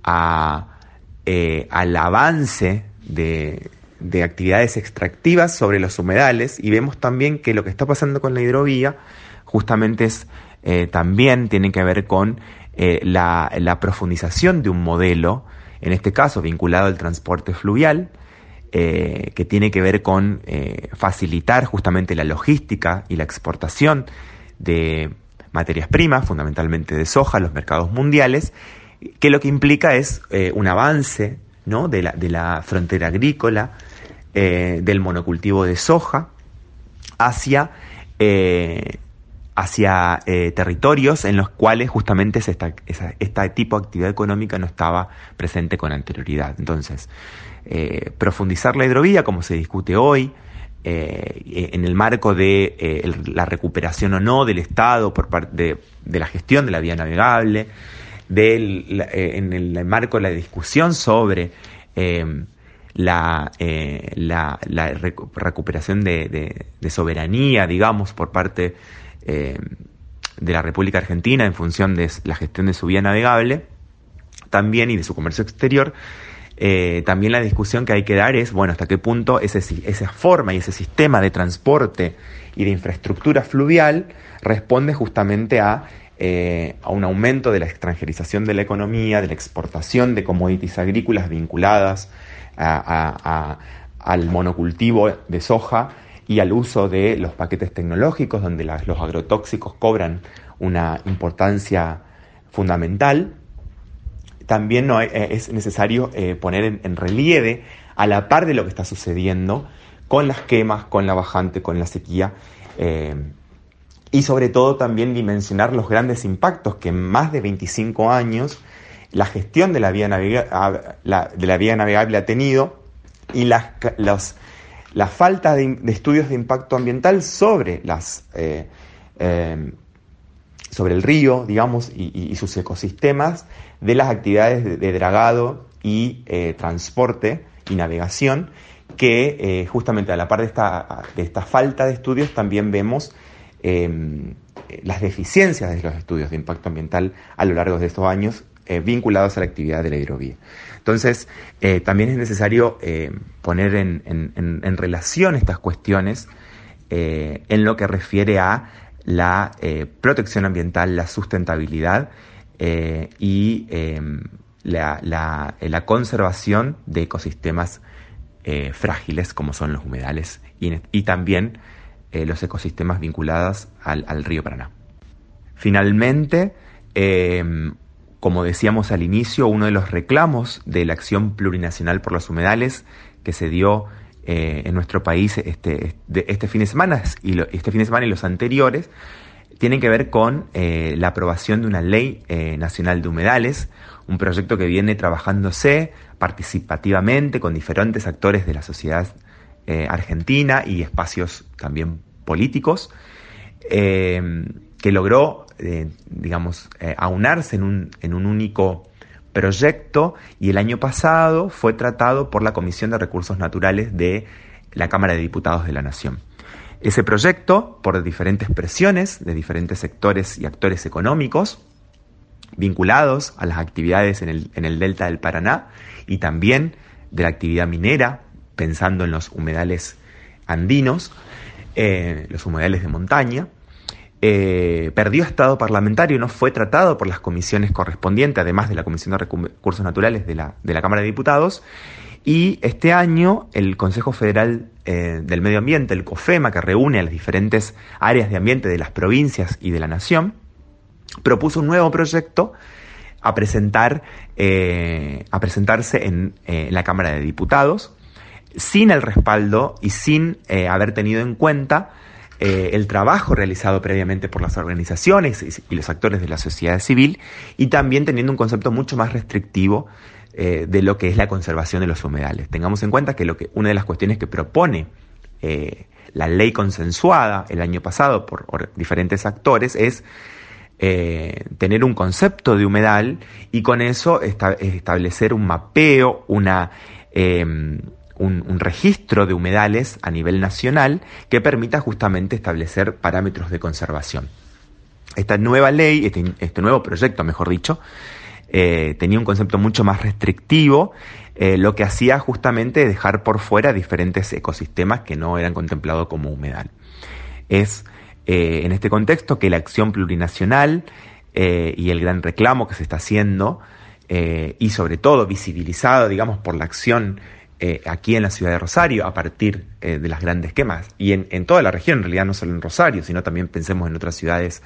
P: al avance de actividades extractivas sobre los humedales, y vemos también que lo que está pasando con la hidrovía justamente también tiene que ver con la profundización de un modelo, en este caso vinculado al transporte fluvial, que tiene que ver con facilitar justamente la logística y la exportación de materias primas, fundamentalmente de soja, a los mercados mundiales, que lo que implica es un avance, ¿no?, de la frontera agrícola, del monocultivo de soja hacia territorios en los cuales justamente este tipo de actividad económica no estaba presente con anterioridad. Entonces, profundizar la hidrovía, como se discute hoy, en el marco de la recuperación o no del Estado por parte de la gestión de la vía navegable, en el marco de la discusión sobre la recuperación de soberanía, digamos, por parte de la República Argentina en función de la gestión de su vía navegable, también, y de su comercio exterior. También la discusión que hay que dar es, bueno, hasta qué punto esa forma y ese sistema de transporte y de infraestructura fluvial responde justamente a un aumento de la extranjerización de la economía, de la exportación de commodities agrícolas vinculadas al monocultivo de soja y al uso de los paquetes tecnológicos, donde los agrotóxicos cobran una importancia fundamental. También es necesario poner en relieve, a la par de lo que está sucediendo con las quemas, con la bajante, con la sequía, y sobre todo también dimensionar los grandes impactos que en más de 25 años la gestión de la vía navegable ha tenido, y la falta de estudios de impacto ambiental sobre sobre el río, digamos, y sus ecosistemas, de las actividades de dragado y transporte y navegación, que justamente a la par de esta falta de estudios también vemos las deficiencias de los estudios de impacto ambiental a lo largo de estos años vinculados a la actividad de la hidrovía. Entonces, también es necesario poner en relación estas cuestiones en lo que refiere a la protección ambiental, la sustentabilidad y la conservación de ecosistemas frágiles como son los humedales y también los ecosistemas vinculados al río Paraná. Finalmente, como decíamos al inicio, uno de los reclamos de la Acción Plurinacional por los Humedales que se dio en nuestro país este fin de semana y los anteriores tienen que ver con la aprobación de una ley nacional de humedales, un proyecto que viene trabajándose participativamente con diferentes actores de la sociedad argentina y espacios también políticos, que logró aunarse en un único proyecto, y el año pasado fue tratado por la Comisión de Recursos Naturales de la Cámara de Diputados de la Nación. Ese proyecto, por diferentes presiones de diferentes sectores y actores económicos vinculados a las actividades en el delta del Paraná y también de la actividad minera, pensando en los humedales andinos, los humedales de montaña, perdió estado parlamentario, no fue tratado por las comisiones correspondientes, además de la Comisión de Recursos Naturales de la Cámara de Diputados, Y este año el Consejo Federal del Medio Ambiente, el COFEMA, que reúne a las diferentes áreas de ambiente de las provincias y de la nación, propuso un nuevo proyecto a presentarse en la Cámara de Diputados, sin el respaldo y sin haber tenido en cuenta el trabajo realizado previamente por las organizaciones y los actores de la sociedad civil, y también teniendo un concepto mucho más restrictivo de lo que es la conservación de los humedales. Tengamos en cuenta que una de las cuestiones que propone la ley consensuada el año pasado por diferentes actores es tener un concepto de humedal y con eso establecer un mapeo, un registro de humedales a nivel nacional que permita justamente establecer parámetros de conservación. Esta nueva ley, este nuevo proyecto, mejor dicho, tenía un concepto mucho más restrictivo, lo que hacía justamente dejar por fuera diferentes ecosistemas que no eran contemplados como humedal. Es en este contexto que la acción plurinacional y el gran reclamo que se está haciendo, y sobre todo visibilizado, digamos, por la acción aquí en la ciudad de Rosario a partir de las grandes quemas, y en toda la región, en realidad no solo en Rosario, sino también pensemos en otras ciudades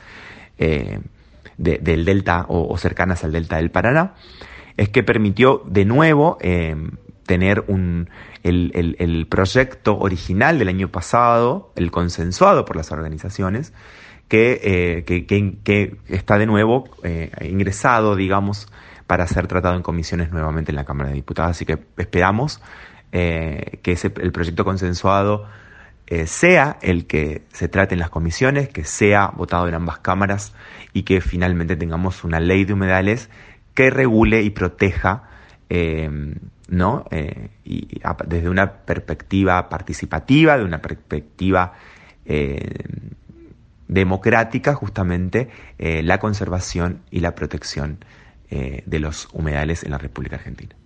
P: del delta o cercanas al delta del Paraná, es que permitió de nuevo tener el proyecto original del año pasado, el consensuado por las organizaciones, que está de nuevo ingresado, digamos, para ser tratado en comisiones nuevamente en la Cámara de Diputados. Así que esperamos que el proyecto consensuado sea el que se trate en las comisiones, que sea votado en ambas cámaras y que finalmente tengamos una ley de humedales que regule y proteja, y desde una perspectiva participativa, de una perspectiva democrática, justamente la conservación y la protección de los humedales en la República Argentina.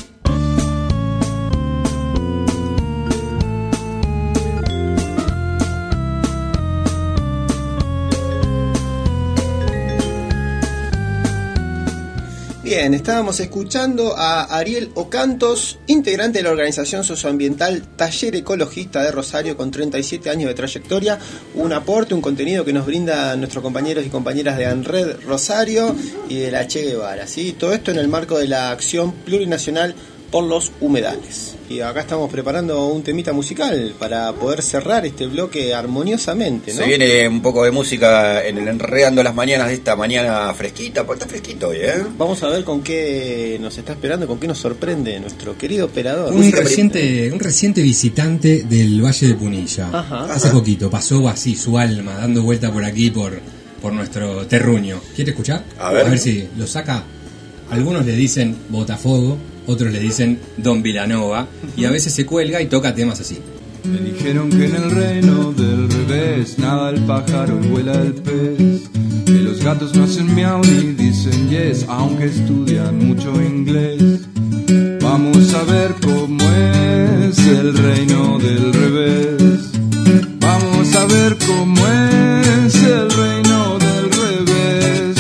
I: Bien, estábamos escuchando a Ariel Ocantos, integrante de la organización socioambiental Taller Ecologista de Rosario, con 37 años de trayectoria, un aporte, un contenido que nos brinda nuestros compañeros y compañeras de ANRED Rosario y de la Che Guevara, ¿sí? Todo esto en el marco de la acción plurinacional por los humedales. Y acá estamos preparando un temita musical para poder cerrar este bloque armoniosamente, ¿no?
J: Se viene un poco de música en el Enredando las Mañanas de esta mañana fresquita, porque está fresquito hoy, ¿eh?
I: Vamos a ver con qué nos está esperando, con qué nos sorprende nuestro querido operador.
K: Un reciente visitante del Valle de Punilla. Hace poquito pasó así su alma dando vuelta por aquí, por nuestro terruño. ¿Quiere escuchar? A ver si lo saca. Algunos le dicen Botafogo, otros le dicen Don Vilanova, y a veces se cuelga y toca temas así.
Q: Me dijeron que en el reino del revés nada el pájaro y vuela el pez, que los gatos no hacen miau ni dicen yes, aunque estudian mucho inglés. Vamos a ver cómo es el reino del revés. Vamos a ver cómo es el reino del revés.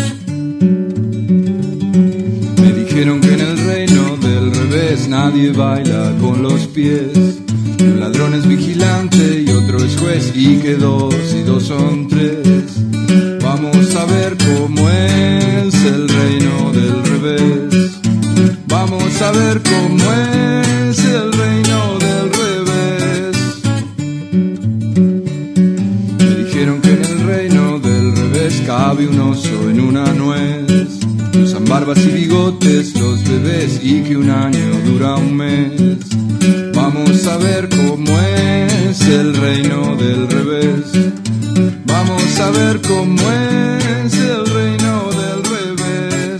Q: Me dijeron que en el reino del revés nadie baila con los pies. Un ladrón es vigilante y otro es juez, y que 2 y 2 son 3. Vamos a ver cómo es el reino del revés. Vamos a ver cómo es el reino del revés. Me dijeron que en el reino del revés cabe un oso en una nuez. Usan barbas y bigotes los bebés, y que un año dura un mes. Vamos a ver cómo es el reino del revés. Vamos a ver cómo es el reino del revés.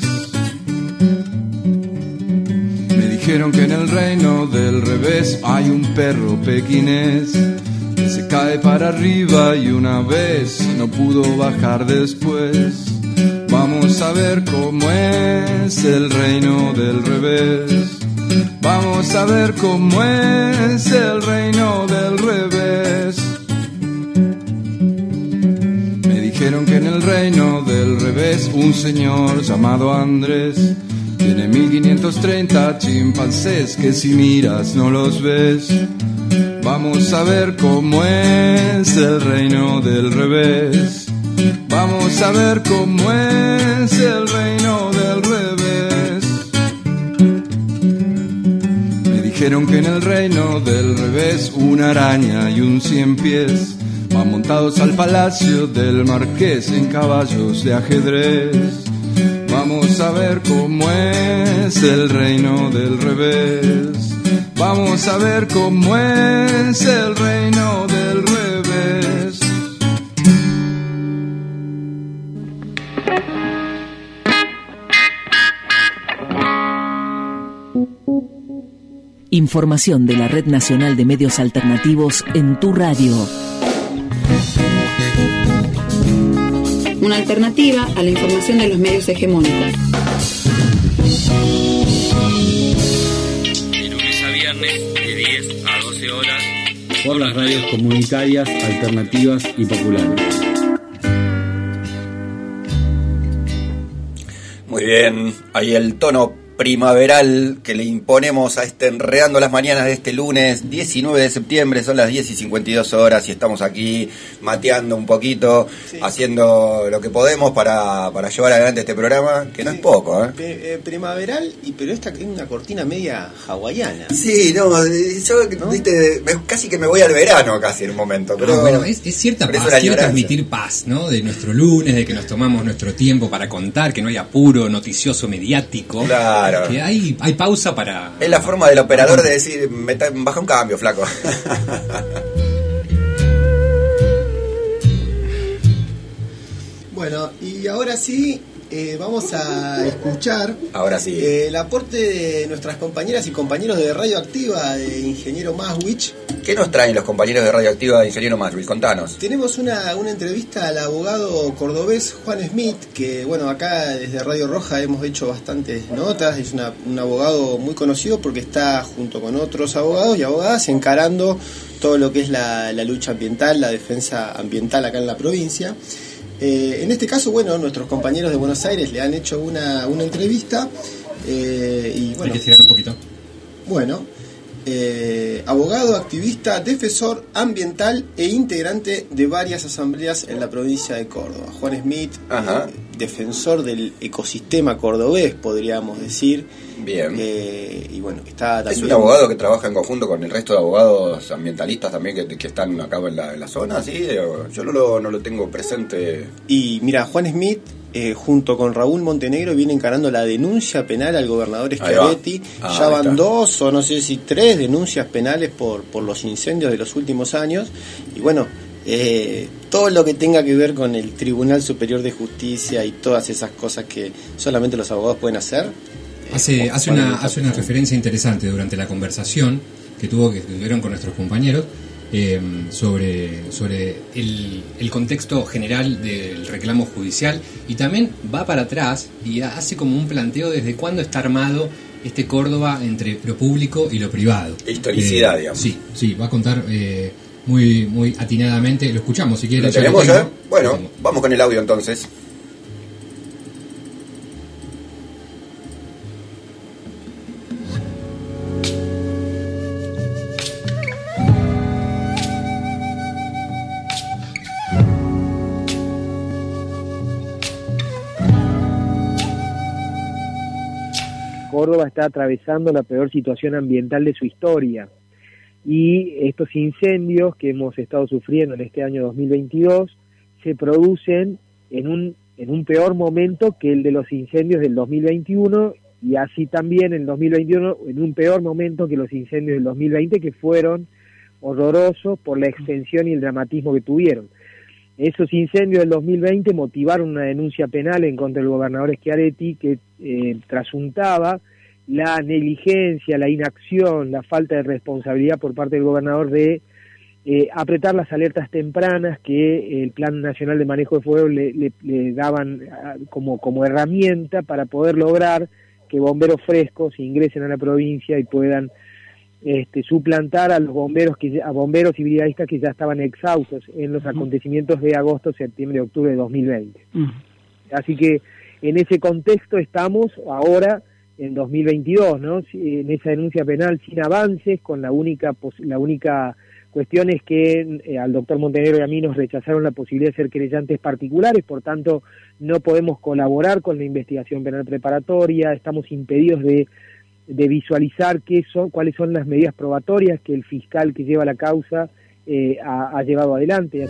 Q: Me dijeron que en el reino del revés hay un perro pequinés que se cae para arriba y una vez no pudo bajar después. Vamos a ver cómo es el reino del revés. Vamos a ver cómo es el reino del revés. Me dijeron que en el reino del revés un señor llamado Andrés Tiene 1530 chimpancés que si miras no los ves. Vamos a ver cómo es el reino del revés. Vamos a ver cómo es el reino del revés. Me dijeron que en el reino del revés una araña y un 100 pies van montados al palacio del marqués en caballos de ajedrez. Vamos a ver cómo es el reino del revés. Vamos a ver cómo es el reino del revés.
C: Información de la Red Nacional de Medios Alternativos en tu radio.
R: Una alternativa a la información de los medios hegemónicos.
S: De lunes a viernes, de 10 a 12 horas,
T: por las radios comunitarias, alternativas y populares.
J: Muy bien, ahí el tono primaveral que le imponemos a este Enredando las Mañanas de este lunes 19 de septiembre, son las 10:52 horas y estamos aquí mateando un poquito, sí, haciendo lo que podemos para llevar adelante este programa, que no es poco,
I: primaveral, pero esta es una cortina media hawaiana.
J: Sí, yo ¿no? Viste, casi que me voy al verano casi en un momento, pero
K: bueno, es cierta paz, quiero transmitir paz, ¿no? De nuestro lunes, de que nos tomamos nuestro tiempo para contar, que no hay apuro noticioso mediático.
J: Claro.
K: Que hay pausa para...
J: Es la forma del operador de decir, baja un cambio, flaco.
I: Bueno, y ahora sí, vamos a escuchar
J: ahora sí
I: el aporte de nuestras compañeras y compañeros de Radioactiva, de Ingeniero Maswich.
J: ¿Qué nos traen los compañeros de Radioactiva de Ingeniero Maswich? Contanos.
I: Tenemos una entrevista al abogado cordobés Juan Smith, que bueno, acá desde Radio Roja hemos hecho bastantes notas. Es un abogado muy conocido porque está junto con otros abogados y abogadas encarando todo lo que es la lucha ambiental, la defensa ambiental acá en la provincia. En este caso, bueno, nuestros compañeros de Buenos Aires le han hecho una entrevista y bueno,
K: hay que tirar un poquito.
I: Bueno, abogado, activista, defensor ambiental e integrante de varias asambleas en la provincia de Córdoba. Juan Smith, defensor del ecosistema cordobés, podríamos decir.
J: Bien.
I: Y bueno, está también...
J: ¿Es un abogado que trabaja en conjunto con el resto de abogados ambientalistas también que están acá en la zona? ¿Sí? Yo no lo tengo presente.
I: Y mira, Juan Smith, junto con Raúl Montenegro, viene encarando la denuncia penal al gobernador Schiaretti. Ya van 2 o no sé si 3 denuncias penales por los incendios de los últimos años. Y bueno, todo lo que tenga que ver con el Tribunal Superior de Justicia y todas esas cosas que solamente los abogados pueden hacer.
K: Hace una referencia interesante durante la conversación que tuvieron con nuestros compañeros sobre el contexto general del reclamo judicial, y también va para atrás y hace como un planteo desde cuándo está armado este Córdoba entre lo público y lo privado.
J: Historicidad, digamos.
K: Sí, va a contar muy, muy atinadamente. Lo escuchamos si quieres.
J: ¿Lo tenemos ya? Bueno, vamos con el audio entonces.
U: Córdoba está atravesando la peor situación ambiental de su historia, y estos incendios que hemos estado sufriendo en este año 2022 se producen en un peor momento que el de los incendios del 2021, y así también el 2021 en un peor momento que los incendios del 2020, que fueron horrorosos por la extensión y el dramatismo que tuvieron. Esos incendios del 2020 motivaron una denuncia penal en contra del gobernador Schiaretti, que trasuntaba la negligencia, la inacción, la falta de responsabilidad por parte del gobernador de apretar las alertas tempranas que el Plan Nacional de Manejo de Fuego le daban como herramienta para poder lograr que bomberos frescos ingresen a la provincia y puedan suplantar a los bomberos y brigadistas que ya estaban exhaustos en los acontecimientos de agosto, septiembre, octubre de 2020. Así que en ese contexto estamos ahora en 2022, ¿no? En esa denuncia penal sin avances, con la única cuestión es que al doctor Montenegro y a mí nos rechazaron la posibilidad de ser querellantes particulares, por tanto no podemos colaborar con la investigación penal preparatoria, estamos impedidos de visualizar cuáles son las medidas probatorias que el fiscal que lleva la causa ha llevado adelante.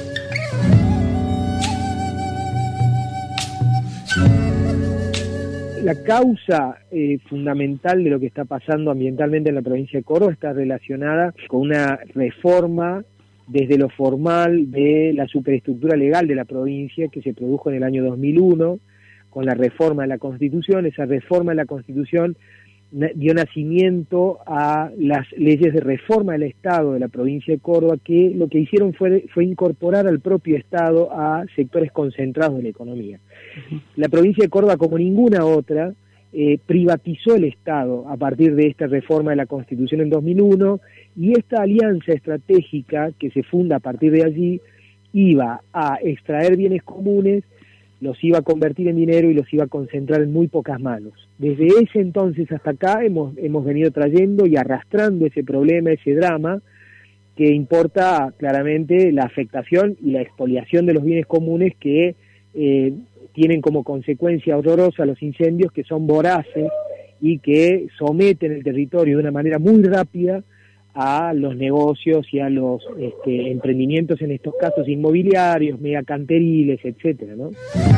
U: La causa fundamental de lo que está pasando ambientalmente en la provincia de Córdoba está relacionada con una reforma desde lo formal de la superestructura legal de la provincia que se produjo en el año 2001 con la reforma de la Constitución. Esa reforma de la Constitución dio nacimiento a las leyes de reforma del Estado de la provincia de Córdoba, que lo que hicieron fue incorporar al propio Estado a sectores concentrados de la economía. La provincia de Córdoba, como ninguna otra, privatizó el Estado a partir de esta reforma de la Constitución en 2001, y esta alianza estratégica que se funda a partir de allí iba a extraer bienes comunes, los iba a convertir en dinero y los iba a concentrar en muy pocas manos. Desde ese entonces hasta acá hemos venido trayendo y arrastrando ese problema, ese drama, que importa claramente la afectación y la expoliación de los bienes comunes que tienen como consecuencia horrorosa los incendios, que son voraces y que someten el territorio de una manera muy rápida a los negocios y a los emprendimientos, en estos casos inmobiliarios, megacanteriles, etcétera, ¿no?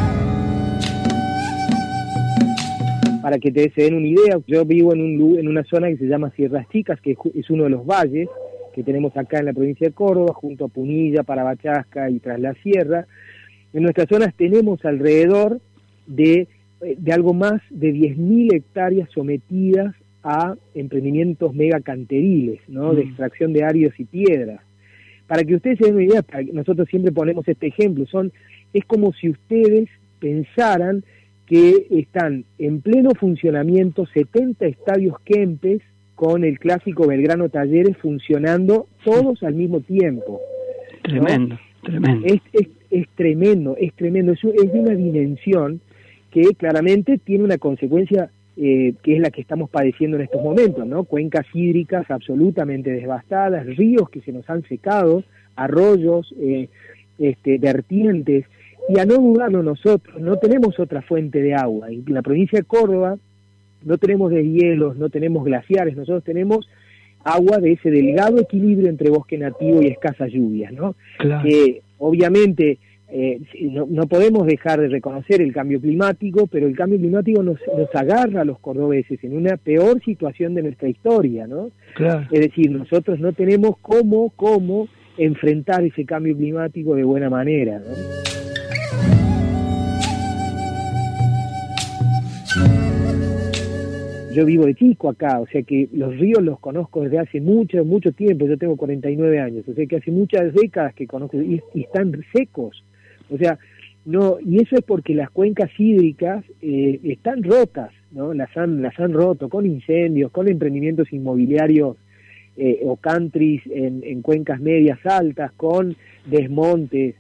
U: Para que se den una idea, yo vivo en una zona que se llama Sierras Chicas, que es uno de los valles que tenemos acá en la provincia de Córdoba, junto a Punilla, Parabachasca y Tras la Sierra. En nuestras zonas tenemos alrededor de algo más de 10.000 hectáreas sometidas a emprendimientos megacanteriles, ¿no? De extracción de áridos y piedras. Para que ustedes se den una idea, nosotros siempre ponemos este ejemplo, es como si ustedes pensaran que están en pleno funcionamiento 70 estadios Kempes con el clásico Belgrano Talleres funcionando todos al mismo tiempo, ¿no?
B: Tremendo.
U: Es tremendo, es de una dimensión que claramente tiene una consecuencia que es la que estamos padeciendo en estos momentos, ¿no? Cuencas hídricas absolutamente devastadas, ríos que se nos han secado, arroyos, vertientes, y a no dudarlo nosotros, no tenemos otra fuente de agua. En la provincia de Córdoba no tenemos deshielos, no tenemos glaciares, nosotros tenemos agua de ese delgado equilibrio entre bosque nativo y escasas lluvias, ¿no? Claro. Que obviamente no podemos dejar de reconocer el cambio climático, pero el cambio climático nos agarra a los cordobeses en una peor situación de nuestra historia, ¿no? Claro. Es decir, nosotros no tenemos cómo enfrentar ese cambio climático de buena manera, ¿no? Yo vivo de chico acá, o sea que los ríos los conozco desde hace mucho tiempo. Yo tengo 49 años, o sea que hace muchas décadas que conozco, y están secos. O sea, no, y eso es porque las cuencas hídricas están rotas, ¿no? Las han roto con incendios, con emprendimientos inmobiliarios o countries en cuencas medias altas, con desmontes,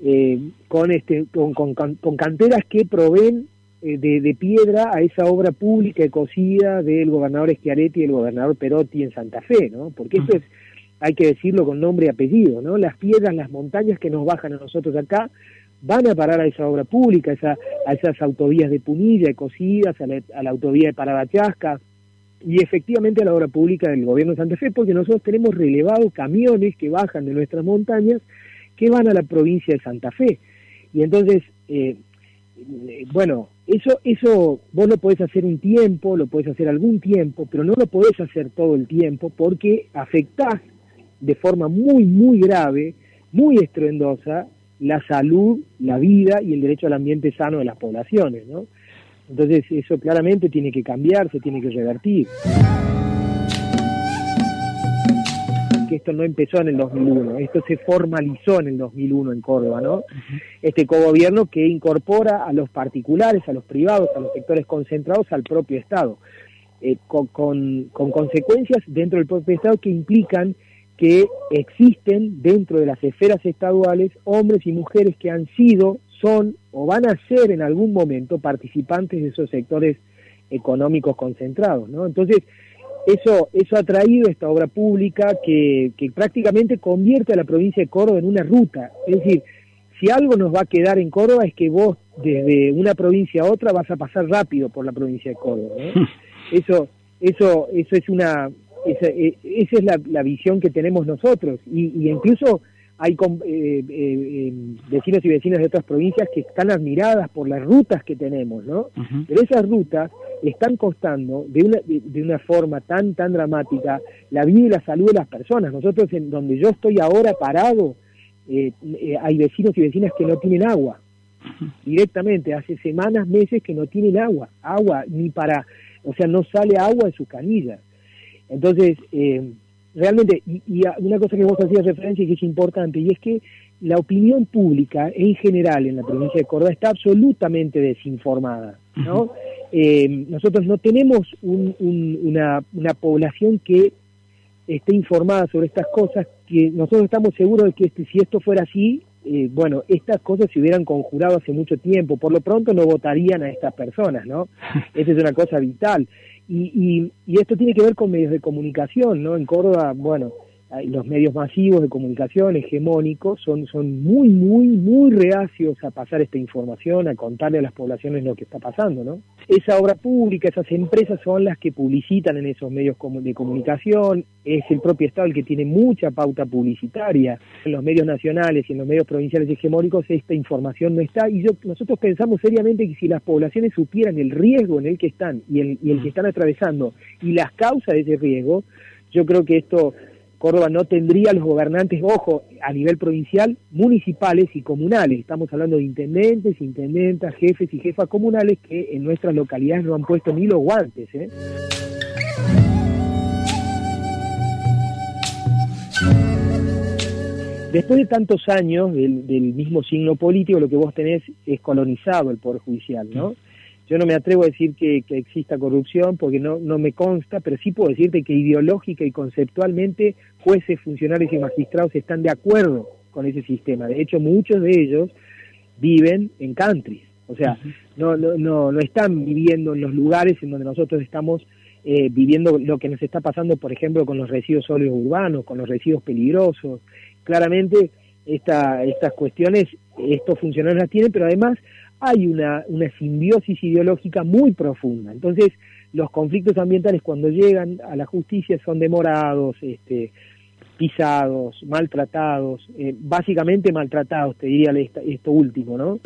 U: con canteras que proveen de piedra a esa obra pública cocida del gobernador Schiaretti y el gobernador Perotti en Santa Fe, ¿no? Porque eso hay que decirlo con nombre y apellido, ¿no? Las piedras, las montañas que nos bajan a nosotros acá van a parar a esa obra pública, a esas autovías de Punilla, cocidas, a la autovía de Parabachasca, y efectivamente a la obra pública del gobierno de Santa Fe, porque nosotros tenemos relevados camiones que bajan de nuestras montañas que van a la provincia de Santa Fe. Y entonces, bueno, eso vos lo podés hacer un tiempo, lo podés hacer algún tiempo, pero no lo podés hacer todo el tiempo, porque afectás de forma muy grave, muy estruendosa, la salud, la vida y el derecho al ambiente sano de las poblaciones, ¿no? Entonces eso claramente tiene que cambiar, se tiene que revertir. Que esto no empezó en el 2001, esto se formalizó en el 2001 en Córdoba, ¿no? Este cogobierno que incorpora a los particulares, a los privados, a los sectores concentrados al propio Estado, con consecuencias dentro del propio Estado que implican que existen dentro de las esferas estaduales hombres y mujeres que han sido, son o van a ser en algún momento participantes de esos sectores económicos concentrados, ¿no? Entonces, eso ha traído esta obra pública que prácticamente convierte a la provincia de Córdoba en una ruta. Es decir, si algo nos va a quedar en Córdoba es que vos desde una provincia a otra vas a pasar rápido por la provincia de Córdoba, ¿no? Eso es esa es la visión que tenemos nosotros, y incluso hay vecinos y vecinas de otras provincias que están admiradas por las rutas que tenemos, ¿no? Pero esas rutas están costando de una forma tan dramática la vida y la salud de las personas. Nosotros, en donde yo estoy ahora parado, hay vecinos y vecinas que no tienen agua, directamente, hace semanas, meses que no tienen agua ni para, o sea, no sale agua de sus canillas. Entonces, realmente, y una cosa que vos hacías referencia y que es importante, y es que la opinión pública en general en la provincia de Córdoba está absolutamente desinformada, ¿no? Nosotros no tenemos una población que esté informada sobre estas cosas, que nosotros estamos seguros de que si esto fuera así, bueno, estas cosas se hubieran conjurado hace mucho tiempo. Por lo pronto no votarían a estas personas, ¿no? Esa es una cosa vital. Y esto tiene que ver con medios de comunicación, ¿no? En Córdoba, bueno, los medios masivos de comunicación hegemónicos son muy reacios a pasar esta información, a contarle a las poblaciones lo que está pasando, ¿no? Esa obra pública, esas empresas son las que publicitan en esos medios de comunicación. Es el propio Estado el que tiene mucha pauta publicitaria. En los medios nacionales y en los medios provinciales hegemónicos esta información no está, y nosotros pensamos seriamente que si las poblaciones supieran el riesgo en el que están y el que están atravesando y las causas de ese riesgo, yo creo que Córdoba no tendría los gobernantes, ojo, a nivel provincial, municipales y comunales. Estamos hablando de intendentes, intendentas, jefes y jefas comunales que en nuestras localidades no han puesto ni los guantes, ¿eh? Después de tantos años del mismo signo político, lo que vos tenés es colonizado el Poder Judicial, ¿no? Yo no me atrevo a decir que exista corrupción porque no me consta, pero sí puedo decirte que ideológica y conceptualmente jueces, funcionarios y magistrados están de acuerdo con ese sistema. De hecho, muchos de ellos viven en countries, o sea, no están viviendo en los lugares en donde nosotros estamos viviendo lo que nos está pasando, por ejemplo, con los residuos sólidos urbanos, con los residuos peligrosos. Claramente estas cuestiones estos funcionarios las tienen, pero además hay una simbiosis ideológica muy profunda. Entonces, los conflictos ambientales cuando llegan a la justicia son demorados, pisados, maltratados, básicamente maltratados, te diría esto último, ¿no?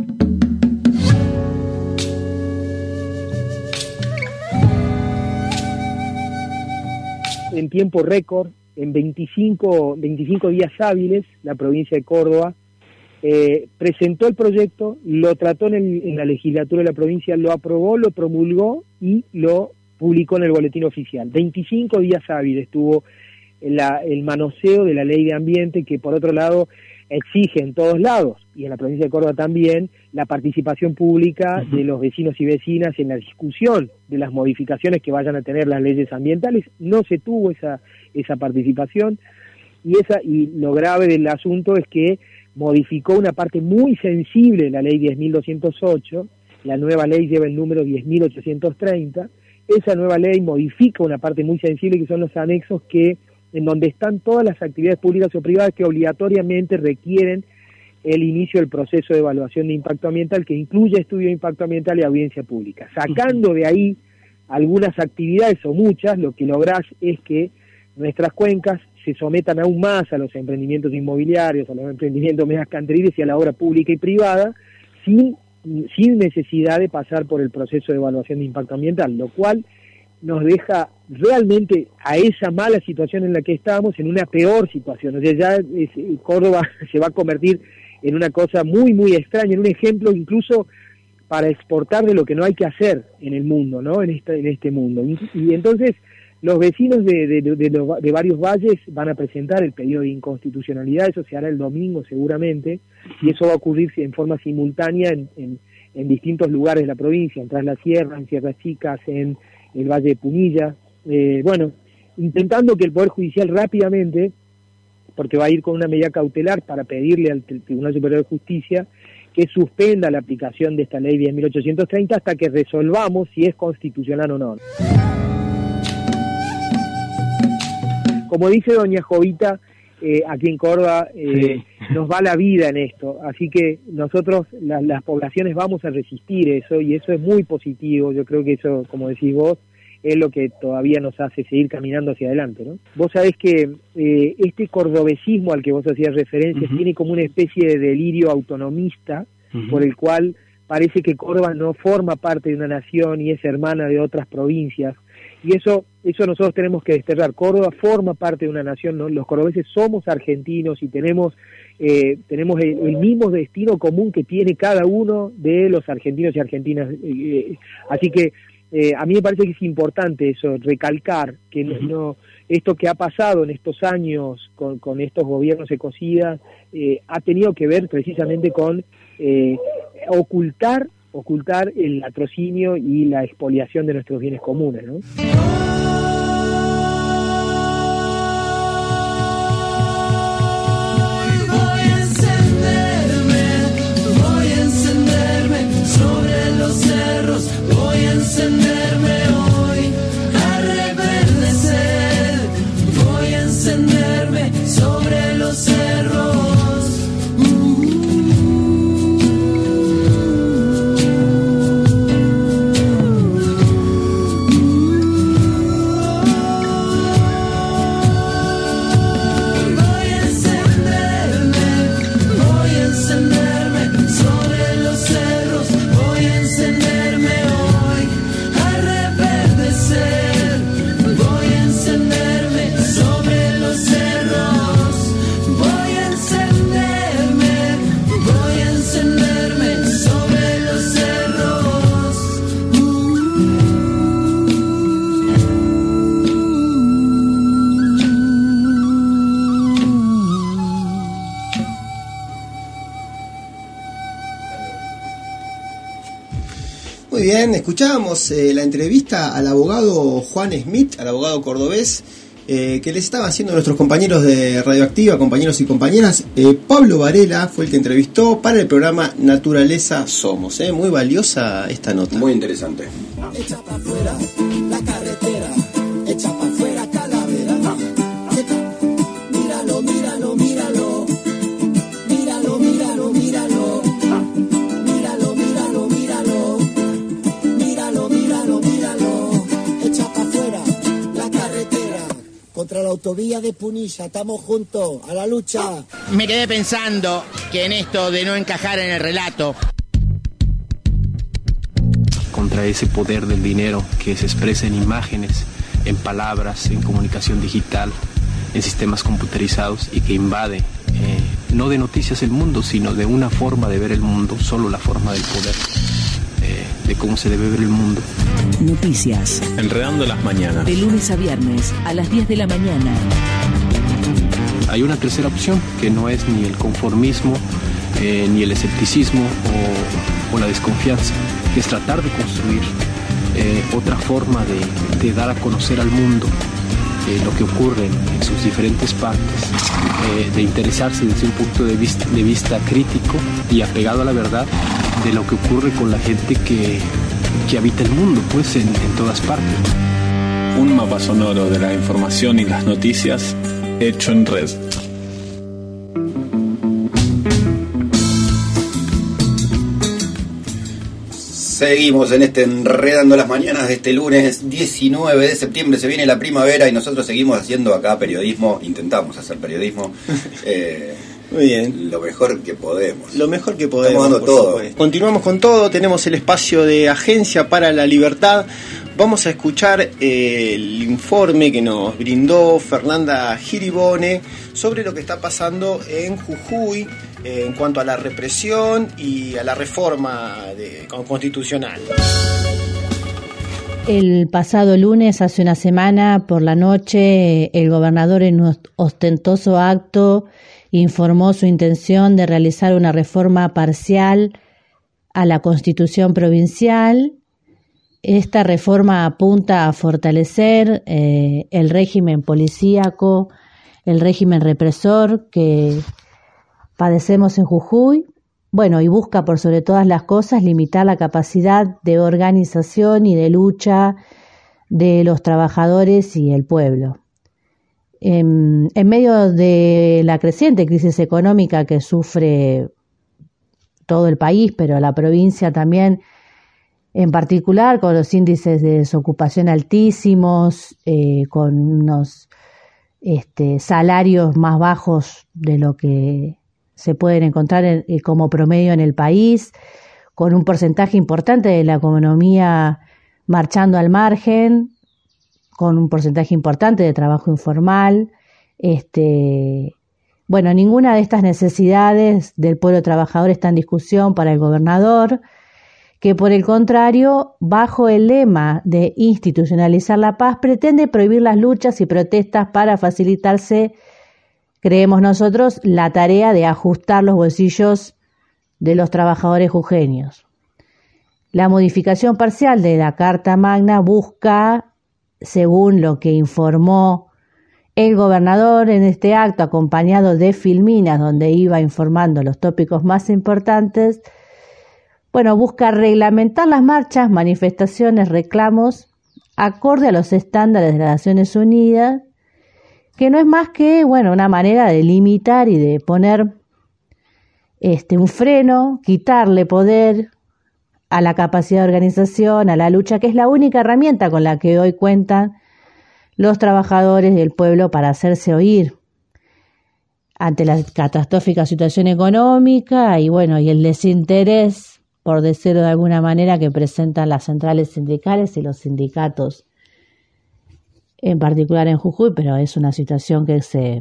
U: En tiempo récord, en 25 días hábiles, la provincia de Córdoba presentó el proyecto, lo trató en la legislatura de la provincia, lo aprobó, lo promulgó y lo publicó en el boletín oficial. 25 días hábiles tuvo el manoseo de la ley de ambiente, que por otro lado exige en todos lados, y en la provincia de Córdoba también, la participación pública de los vecinos y vecinas en la discusión de las modificaciones que vayan a tener las leyes ambientales. No se tuvo esa participación, y lo grave del asunto es que modificó una parte muy sensible de la ley 10.208, la nueva ley lleva el número 10.830, esa nueva ley modifica una parte muy sensible que son los anexos en donde están todas las actividades públicas o privadas que obligatoriamente requieren el inicio del proceso de evaluación de impacto ambiental, que incluye estudio de impacto ambiental y audiencia pública. Sacando de ahí algunas actividades o muchas, lo que lográs es que nuestras cuencas se sometan aún más a los emprendimientos inmobiliarios, a los emprendimientos mercantiles y a la obra pública y privada, sin necesidad de pasar por el proceso de evaluación de impacto ambiental, lo cual nos deja realmente a esa mala situación en la que estábamos en una peor situación. O sea, ya Córdoba se va a convertir en una cosa muy extraña, en un ejemplo incluso para exportar de lo que no hay que hacer en el mundo, ¿no? En este mundo. Y entonces los vecinos de varios valles van a presentar el pedido de inconstitucionalidad. Eso se hará el domingo seguramente, y eso va a ocurrir en forma simultánea en distintos lugares de la provincia, en Tras la Sierra, en Sierras Chicas, en el Valle de Punilla, bueno, intentando que el Poder Judicial rápidamente, porque va a ir con una medida cautelar para pedirle al Tribunal Superior de Justicia que suspenda la aplicación de esta ley 10.830 hasta que resolvamos si es constitucional o no. Como dice doña Jovita, aquí en Córdoba nos va la vida en esto, así que nosotros, las poblaciones, vamos a resistir eso, y eso es muy positivo. Yo creo que eso, como decís vos, es lo que todavía nos hace seguir caminando hacia adelante, ¿no? Vos sabés que este cordobesismo al que vos hacías referencia tiene como una especie de delirio autonomista, por el cual parece que Córdoba no forma parte de una nación y es hermana de otras provincias, y eso nosotros tenemos que desterrar. Córdoba forma parte de una nación, ¿no? Los cordobeses somos argentinos y tenemos el mismo destino común que tiene cada uno de los argentinos y argentinas, así que a mí me parece que es importante eso, recalcar que no esto que ha pasado en estos años con estos gobiernos ecocidas ha tenido que ver precisamente con ocultar el latrocinio y la expoliación de nuestros bienes comunes, ¿no?
A: Voy a encenderme sobre los cerros, voy a encenderme hoy, a reverdecer, voy a encenderme sobre los cerros.
I: Muy bien, escuchábamos la entrevista al abogado Juan Smith, al abogado cordobés, que les estaban haciendo nuestros compañeros de Radioactiva, compañeros y compañeras. Pablo Varela fue el que entrevistó para el programa Naturaleza Somos. Muy valiosa esta nota.
J: Muy interesante.
A: Echa pa' afuera la carretera, echa pa' afuera Calavera. Míralo, míralo, míralo. Míralo, míralo, míralo. Míralo, míralo, míralo. Míralo, míralo, míralo. Echa pa' afuera la carretera. Contra la autovía de Punilla, estamos juntos, a la lucha.
H: Me quedé pensando que en esto de no encajar en el relato,
B: contra ese poder del dinero que se expresa en imágenes, en palabras, en comunicación digital, en sistemas computarizados y que invade, no de noticias el mundo, sino de una forma de ver el mundo, solo la forma del poder, de cómo se debe ver el mundo.
C: Noticias.
E: Enredando las mañanas.
C: De lunes a viernes a las 10 de la mañana.
B: Hay una tercera opción que no es ni el conformismo, ni el escepticismo o la desconfianza, que es tratar de construir otra forma de dar a conocer al mundo lo que ocurre en sus diferentes partes, de interesarse desde un punto de vista crítico y apegado a la verdad de lo que ocurre con la gente que habita el mundo, pues en todas partes.
E: Un mapa sonoro de la información y las noticias hecho en red.
J: Seguimos en Enredando las Mañanas de este lunes 19 de septiembre. Se viene la primavera y nosotros seguimos haciendo acá periodismo. Intentamos hacer periodismo.
I: Muy bien.
J: Lo mejor que podemos.
I: Lo mejor que podemos.
J: Estamos dando todo.
I: Supuesto. Continuamos con todo. Tenemos el espacio de Agencia para la Libertad. Vamos a escuchar el informe que nos brindó Fernanda Giribone sobre lo que está pasando en Jujuy en cuanto a la represión y a la reforma constitucional.
V: El pasado lunes, hace una semana, por la noche, el gobernador en un ostentoso acto informó su intención de realizar una reforma parcial a la Constitución provincial. Esta reforma apunta a fortalecer el régimen policíaco, el régimen represor que padecemos en Jujuy, bueno, y busca por sobre todas las cosas limitar la capacidad de organización y de lucha de los trabajadores y el pueblo. En medio de la creciente crisis económica que sufre todo el país, pero la provincia también en particular, con los índices de desocupación altísimos, con unos salarios más bajos de lo que se pueden encontrar como promedio en el país, con un porcentaje importante de la economía marchando al margen, con un porcentaje importante de trabajo informal. Bueno, ninguna de estas necesidades del pueblo trabajador está en discusión para el gobernador, que por el contrario, bajo el lema de institucionalizar la paz, pretende prohibir las luchas y protestas para facilitarse, creemos nosotros, la tarea de ajustar los bolsillos de los trabajadores jujeños. La modificación parcial de la Carta Magna busca, según lo que informó el gobernador en este acto, acompañado de filminas donde iba informando los tópicos más importantes, bueno, busca reglamentar las marchas, manifestaciones, reclamos, acorde a los estándares de las Naciones Unidas, que no es más que, bueno, una manera de limitar y de poner un freno, quitarle poder a la capacidad de organización, a la lucha, que es la única herramienta con la que hoy cuentan los trabajadores del pueblo para hacerse oír ante la catastrófica situación económica y, bueno, y el desinterés, por decirlo de alguna manera, que presentan las centrales sindicales y los sindicatos, en particular en Jujuy, pero es una situación que se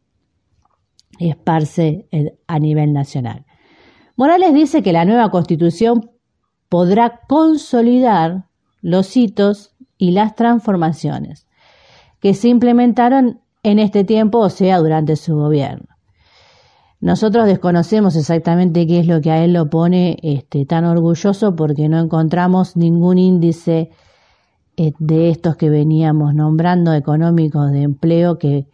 V: esparce a nivel nacional. Morales dice que la nueva Constitución podrá consolidar los hitos y las transformaciones que se implementaron en este tiempo, o sea, durante su gobierno. Nosotros desconocemos exactamente qué es lo que a él lo pone tan orgulloso, porque no encontramos ningún índice de estos que veníamos nombrando, económicos, de empleo, que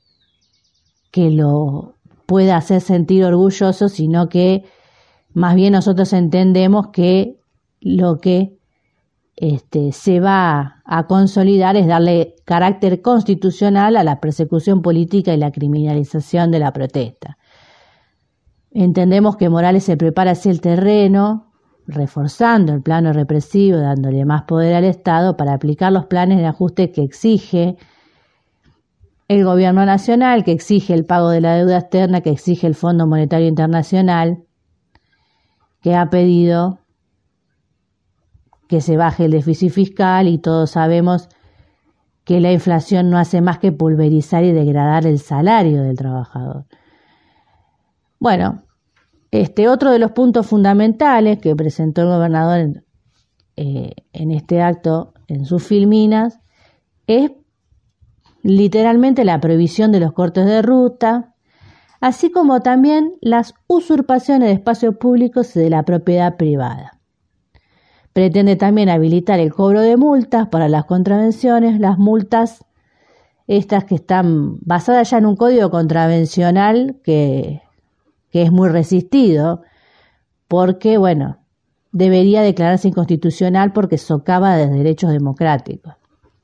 V: lo pueda hacer sentir orgulloso, sino que más bien nosotros entendemos que lo que se va a consolidar es darle carácter constitucional a la persecución política y la criminalización de la protesta. Entendemos que Morales se prepara hacia el terreno, reforzando el plano represivo, dándole más poder al Estado para aplicar los planes de ajuste que exige el gobierno nacional, que exige el pago de la deuda externa, que exige el Fondo Monetario Internacional, que ha pedido que se baje el déficit fiscal, y todos sabemos que la inflación no hace más que pulverizar y degradar el salario del trabajador. Bueno, otro de los puntos fundamentales que presentó el gobernador en este acto, en sus filminas, es literalmente la prohibición de los cortes de ruta, así como también las usurpaciones de espacios públicos y de la propiedad privada. Pretende también habilitar el cobro de multas para las contravenciones, las multas estas que están basadas ya en un código contravencional que es muy resistido, porque, bueno, debería declararse inconstitucional porque socava de derechos democráticos.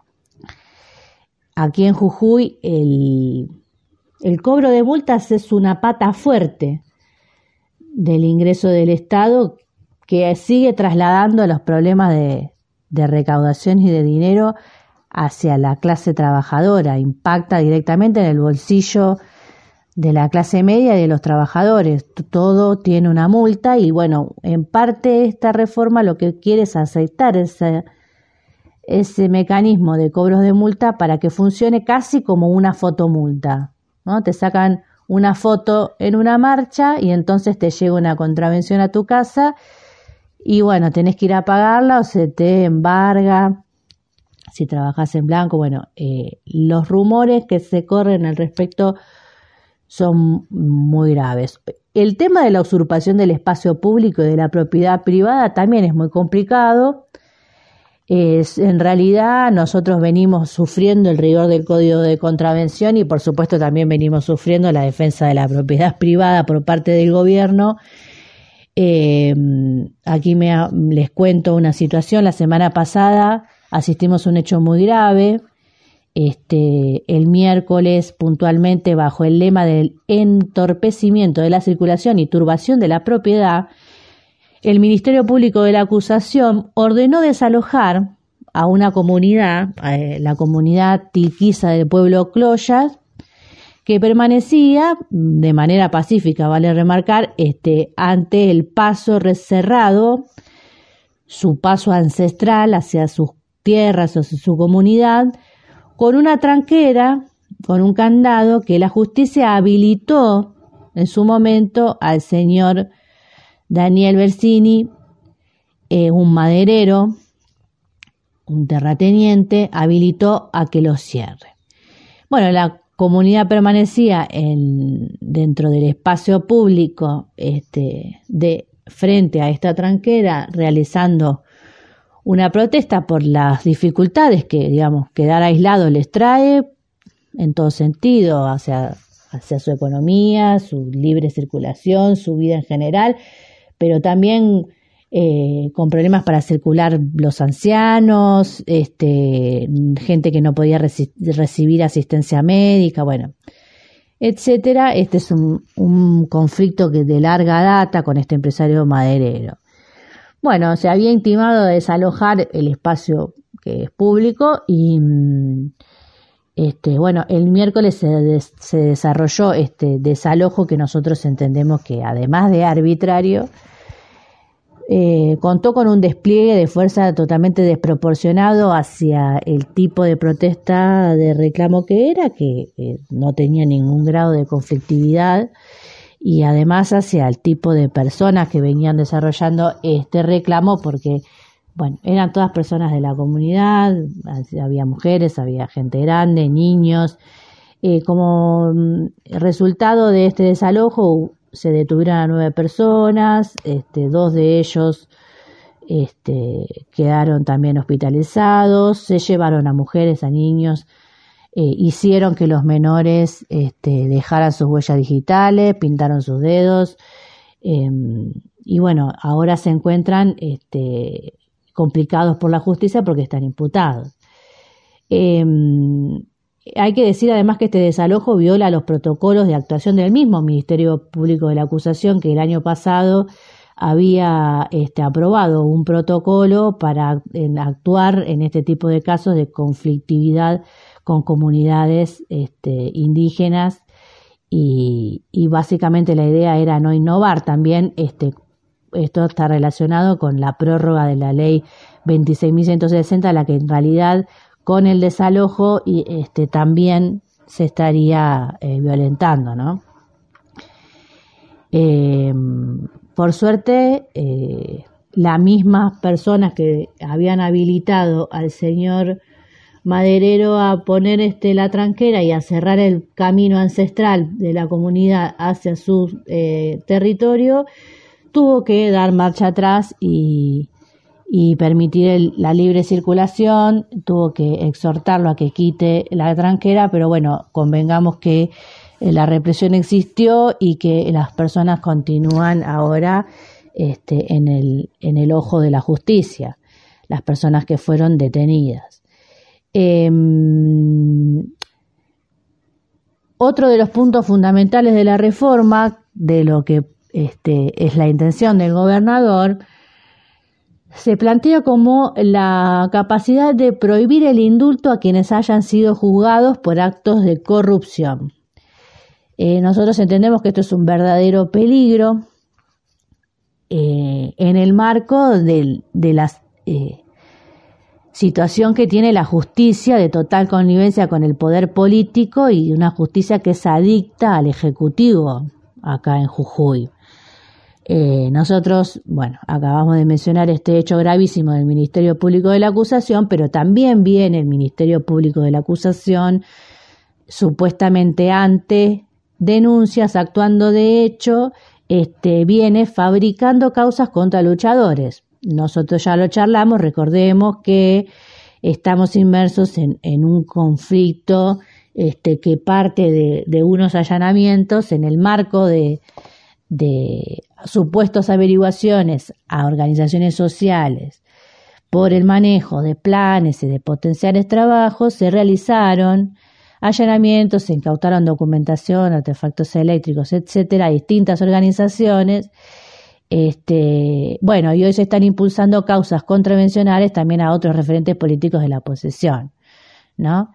V: Aquí en Jujuy el cobro de multas es una pata fuerte del ingreso del Estado, que sigue trasladando los problemas de recaudación y de dinero hacia la clase trabajadora, impacta directamente en el bolsillo de la clase media y de los trabajadores. Todo tiene una multa y, bueno, en parte esta reforma lo que quiere es aceitar ese mecanismo de cobros de multa para que funcione casi como una fotomulta, ¿no? Te sacan una foto en una marcha y entonces te llega una contravención a tu casa y, bueno, tenés que ir a pagarla o se te embarga si trabajas en blanco. Bueno, los rumores que se corren al respecto son muy graves. El tema de la usurpación del espacio público y de la propiedad privada también es muy complicado. En realidad nosotros venimos sufriendo el rigor del Código de Contravención y por supuesto también venimos sufriendo la defensa de la propiedad privada por parte del gobierno Aquí les cuento una situación. La semana pasada asistimos a un hecho muy grave. El miércoles, puntualmente, bajo el lema del entorpecimiento de la circulación y turbación de la propiedad, el Ministerio Público de la Acusación ordenó desalojar a una comunidad, la comunidad Tilquiza del pueblo Cloyas, que permanecía de manera pacífica, vale remarcar, ante el paso cerrado, su paso ancestral hacia sus tierras o hacia su comunidad, con una tranquera, con un candado que la justicia habilitó en su momento al señor Daniel Bersini, un maderero, un terrateniente, habilitó a que lo cierre. Bueno, la comunidad permanecía dentro del espacio público de frente a esta tranquera, realizando una protesta por las dificultades que, digamos, quedar aislado les trae en todo sentido, hacia su economía, su libre circulación, su vida en general, pero también con problemas para circular los ancianos, gente que no podía recibir asistencia médica, bueno, etcétera. Este es un conflicto que de larga data con este empresario maderero. Bueno, se había intimado de desalojar el espacio que es público y bueno, el miércoles se desarrolló este desalojo que nosotros entendemos que, además de arbitrario, contó con un despliegue de fuerza totalmente desproporcionado hacia el tipo de protesta de reclamo que era, que no tenía ningún grado de conflictividad, y además hacia el tipo de personas que venían desarrollando este reclamo, porque, bueno, eran todas personas de la comunidad, había mujeres, había gente grande, niños. Como resultado de este desalojo se detuvieron a 9 personas, 2 de ellos quedaron también hospitalizados, se llevaron a mujeres, a niños, hicieron que los menores dejaran sus huellas digitales, pintaron sus dedos, y bueno, ahora se encuentran complicados por la justicia porque están imputados. Hay que decir además que este desalojo viola los protocolos de actuación del mismo Ministerio Público de la Acusación, que el año pasado había aprobado un protocolo para actuar en este tipo de casos de conflictividad con comunidades indígenas, y básicamente la idea era no innovar. También esto está relacionado con la prórroga de la ley 26.160, la que en realidad con el desalojo también se estaría violentando, ¿no? Por suerte, las mismas personas que habían habilitado al señor maderero a poner la tranquera y a cerrar el camino ancestral de la comunidad hacia su territorio, tuvo que dar marcha atrás y permitir la libre circulación, tuvo que exhortarlo a que quite la tranquera, pero bueno, convengamos que la represión existió y que las personas continúan ahora en el ojo de la justicia, las personas que fueron detenidas. Otro de los puntos fundamentales de la reforma, de lo que es la intención del gobernador, se plantea como la capacidad de prohibir el indulto a quienes hayan sido juzgados por actos de corrupción. Nosotros entendemos que esto es un verdadero peligro en el marco de la situación que tiene la justicia de total connivencia con el poder político, y una justicia que es adicta al Ejecutivo acá en Jujuy. Nosotros, bueno, acabamos de mencionar este hecho gravísimo del Ministerio Público de la Acusación, pero también viene el Ministerio Público de la Acusación supuestamente ante denuncias, actuando de hecho, viene fabricando causas contra luchadores. Nosotros ya lo charlamos, recordemos que estamos inmersos en un conflicto que parte de unos allanamientos en el marco de supuestas averiguaciones a organizaciones sociales por el manejo de planes y de potenciales trabajos, se realizaron allanamientos, se incautaron documentación, artefactos eléctricos, etcétera, a distintas organizaciones. Y hoy se están impulsando causas contravencionales también a otros referentes políticos de la oposición, ¿no?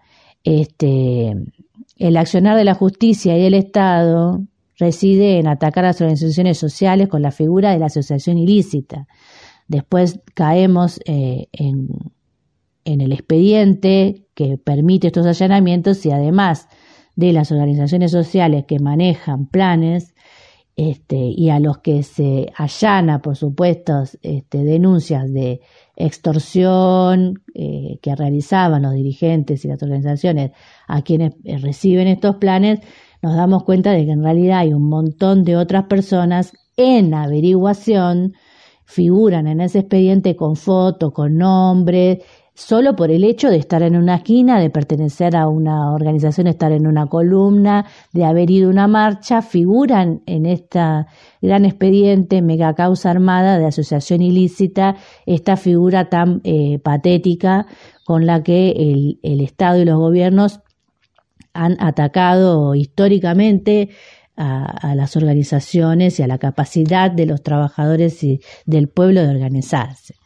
V: El accionar de la justicia y del Estado reside en atacar a las organizaciones sociales con la figura de la asociación ilícita. Después caemos en el expediente que permite estos allanamientos, y además de las organizaciones sociales que manejan planes y a los que se allana por supuestos denuncias de extorsión que realizaban los dirigentes y las organizaciones a quienes reciben estos planes, nos damos cuenta de que en realidad hay un montón de otras personas en averiguación, figuran en ese expediente con foto, con nombre, solo por el hecho de estar en una esquina, de pertenecer a una organización, estar en una columna, de haber ido a una marcha, figuran en esta gran expediente, mega causa armada de asociación ilícita, esta figura tan patética con la que el Estado y los gobiernos han atacado históricamente a las organizaciones y a la capacidad de los trabajadores y del pueblo de organizarse.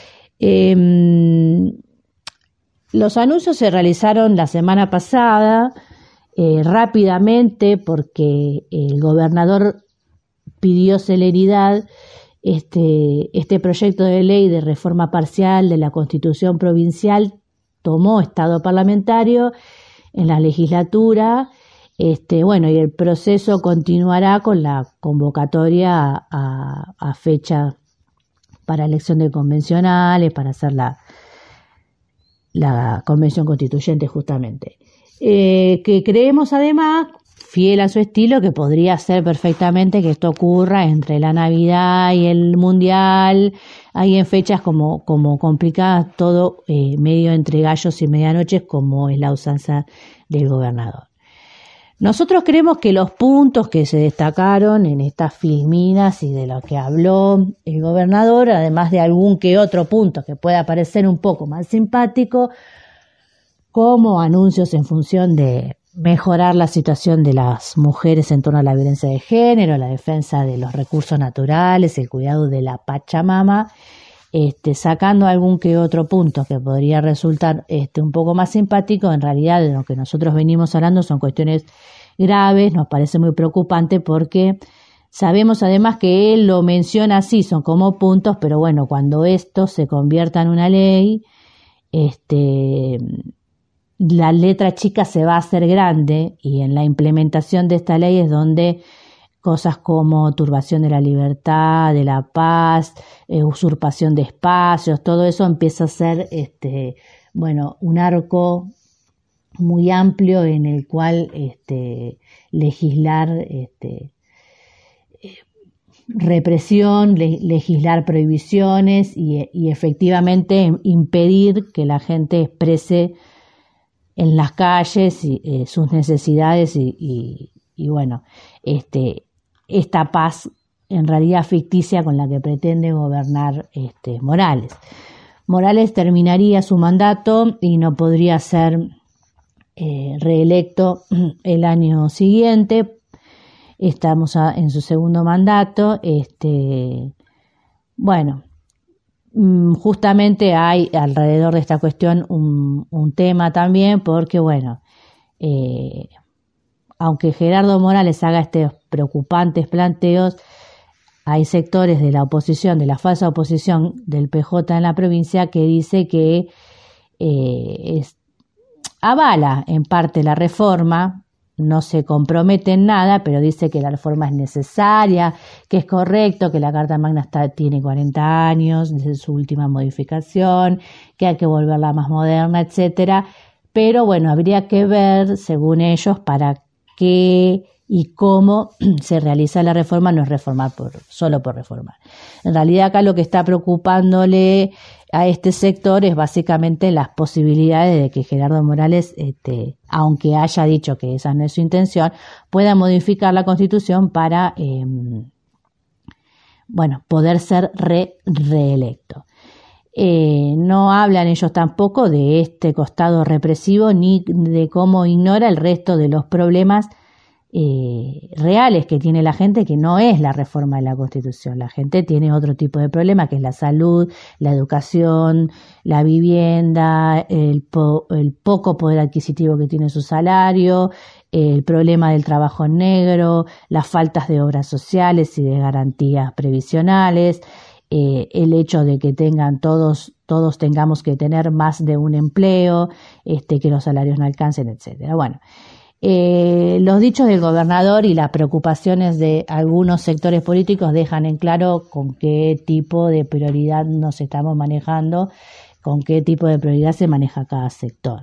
V: Los anuncios se realizaron la semana pasada rápidamente porque el gobernador pidió celeridad. Este proyecto de ley de reforma parcial de la Constitución provincial tomó estado parlamentario en la legislatura. Y el proceso continuará con la convocatoria a fecha para elección de convencionales, para hacer la convención constituyente justamente. Que creemos además, fiel a su estilo, que podría ser perfectamente que esto ocurra entre la Navidad y el Mundial, hay en fechas como complicadas, todo medio entre gallos y medianoches, como es la usanza del gobernador. Nosotros creemos que los puntos que se destacaron en estas filminas y de lo que habló el gobernador, además de algún que otro punto que pueda parecer un poco más simpático, como anuncios en función de mejorar la situación de las mujeres en torno a la violencia de género, la defensa de los recursos naturales, el cuidado de la Pachamama, sacando algún que otro punto que podría resultar un poco más simpático, en realidad de lo que nosotros venimos hablando son cuestiones graves, nos parece muy preocupante porque sabemos además que él lo menciona así, son como puntos, pero bueno, cuando esto se convierta en una ley, la letra chica se va a hacer grande, y en la implementación de esta ley es donde cosas como turbación de la libertad, de la paz, usurpación de espacios, todo eso empieza a ser un arco muy amplio en el cual legislar represión, legislar prohibiciones y efectivamente impedir que la gente exprese en las calles sus necesidades y esta paz en realidad ficticia con la que pretende gobernar Morales. Morales terminaría su mandato y no podría ser reelecto el año siguiente. Estamos en su segundo mandato. Justamente hay alrededor de esta cuestión un tema también, porque aunque Gerardo Morales haga estos preocupantes planteos, hay sectores de la oposición, de la falsa oposición del PJ en la provincia, que dice que avala en parte la reforma, no se compromete en nada, pero dice que la reforma es necesaria, que es correcto, que la Carta Magna tiene 40 años desde su última modificación, que hay que volverla más moderna, etcétera. Pero habría que ver, según ellos, para qué y cómo se realiza la reforma, no es reformar solo por reformar. En realidad acá lo que está preocupándole a este sector es básicamente las posibilidades de que Gerardo Morales, aunque haya dicho que esa no es su intención, pueda modificar la Constitución para poder ser reelecto. No hablan ellos tampoco de este costado represivo ni de cómo ignora el resto de los problemas reales que tiene la gente, que no es la reforma de la Constitución. La gente tiene otro tipo de problema, que es la salud, la educación, la vivienda, el poco poder adquisitivo que tiene su salario, el problema del trabajo negro, las faltas de obras sociales y de garantías previsionales, el hecho de que todos tengamos que tener más de un empleo, que los salarios no alcancen, etcétera. Los dichos del gobernador y las preocupaciones de algunos sectores políticos dejan en claro con qué tipo de prioridad nos estamos manejando, con qué tipo de prioridad se maneja cada sector.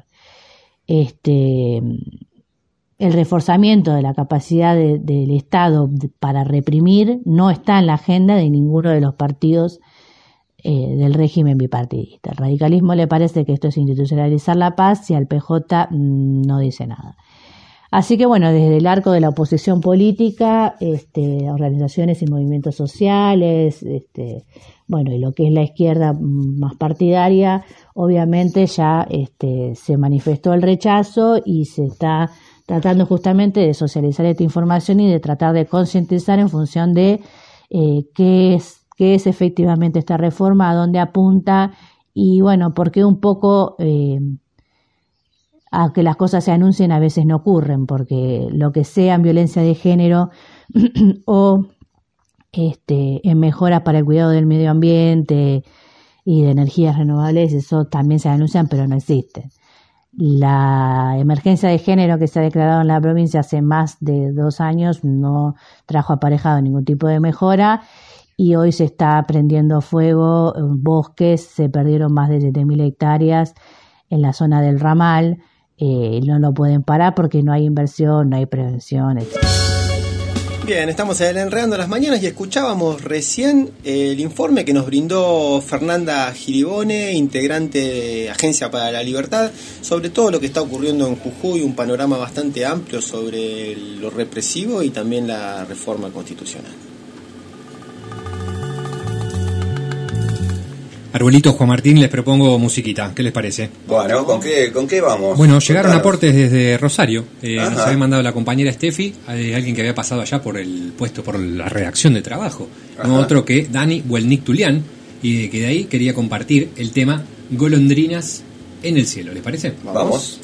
V: El reforzamiento de la capacidad del Estado para reprimir no está en la agenda de ninguno de los partidos del régimen bipartidista. Al radicalismo le parece que esto es institucionalizar la paz y al PJ no dice nada. Así que desde el arco de la oposición política, organizaciones y movimientos sociales, y lo que es la izquierda más partidaria, obviamente ya se manifestó el rechazo y se está tratando justamente de socializar esta información y de tratar de concientizar en función de qué es efectivamente esta reforma, a dónde apunta y por qué un poco a que las cosas se anuncien a veces no ocurren, porque lo que sea en violencia de género o en mejoras para el cuidado del medio ambiente y de energías renovables, eso también se anuncian pero no existen. La emergencia de género que se ha declarado en la provincia hace más de 2 años no trajo aparejado ningún tipo de mejora y hoy se está prendiendo fuego bosques, se perdieron más de 7.000 hectáreas en la zona del Ramal. No lo pueden parar porque no hay inversión, no hay prevención, etc.
I: Bien, estamos en Enredando las Mañanas y escuchábamos recién el informe que nos brindó Fernanda Giribone, integrante de Agencia para la Libertad, sobre todo lo que está ocurriendo en Jujuy, un panorama bastante amplio sobre lo represivo y también la reforma constitucional.
K: Arbolito, Juan Martín, les propongo musiquita. ¿Qué les parece?
J: Bueno, ¿con qué vamos?
K: Bueno, llegaron aportes desde Rosario. Nos había mandado la compañera Steffi, alguien que había pasado allá por el puesto, por la redacción de trabajo. No otro que Dani Huelnik Tulián, y que de ahí quería compartir el tema Golondrinas en el cielo. ¿Les parece?
J: Vamos.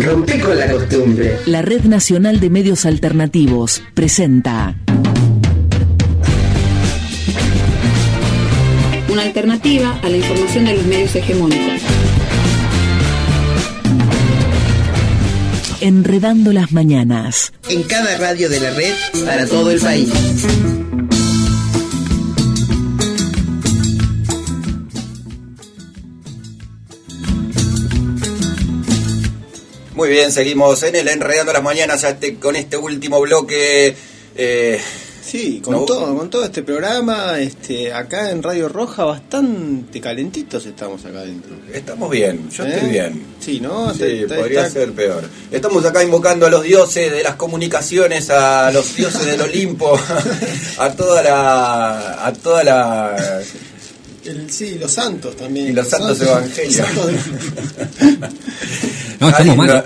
C: Rompé con la costumbre. La Red Nacional de Medios Alternativos presenta
R: una alternativa a la información de los medios hegemónicos.
C: Enredando las Mañanas.
D: En cada radio de la red para todo el país.
J: Muy bien, seguimos en el Enredando las Mañanas con este último bloque.
I: Sí, con todo este programa, acá en Radio Roja, bastante calentitos estamos acá adentro.
J: Estamos bien, yo estoy bien.
I: Sí, ¿no?
J: Sí, podría ser peor. Estamos acá invocando a los dioses de las comunicaciones, a los dioses del Olimpo, a toda la...
I: Sí, los santos también.
J: Y los santos evangelios.
K: No, estamos mal.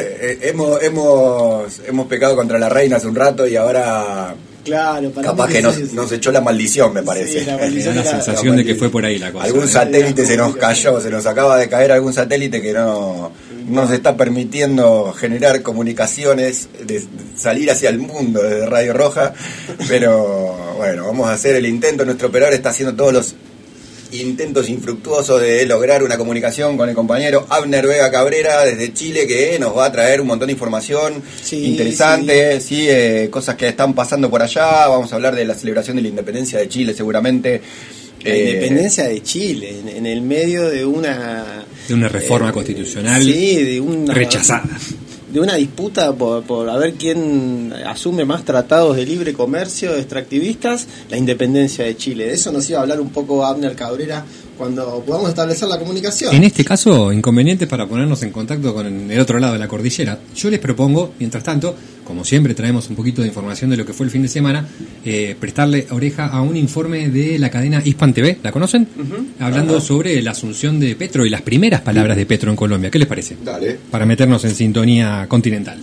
J: Hemos pecado contra la reina hace un rato y ahora...
I: Claro,
J: capaz que nos echó la maldición, me parece.
I: Sí, la maldición
K: la sensación de que fue por ahí la cosa.
J: Algún satélite se nos cayó, se nos acaba de caer algún satélite que no nos está permitiendo generar comunicaciones, de salir hacia el mundo desde Radio Roja. Pero bueno, vamos a hacer el intento. Nuestro operador está haciendo todos los intentos infructuosos de lograr una comunicación con el compañero Abner Vega Cabrera desde Chile, que nos va a traer un montón de información interesante, cosas que están pasando por allá. Vamos a hablar de la celebración de la independencia de Chile seguramente.
I: La independencia de Chile en el medio de una
K: reforma constitucional rechazada,
I: de una disputa por a ver quién asume más tratados de libre comercio extractivistas, la independencia de Chile. De eso nos iba a hablar un poco Abner Cabrera cuando podamos establecer la comunicación.
K: En este caso, inconvenientes para ponernos en contacto con el otro lado de la cordillera. Yo les propongo, mientras tanto, como siempre traemos un poquito de información de lo que fue el fin de semana, prestarle oreja a un informe de la cadena Hispan TV, ¿la conocen? Hablando sobre la asunción de Petro y las primeras palabras de Petro en Colombia. ¿Qué les parece?
J: Dale.
K: Para meternos en sintonía continental.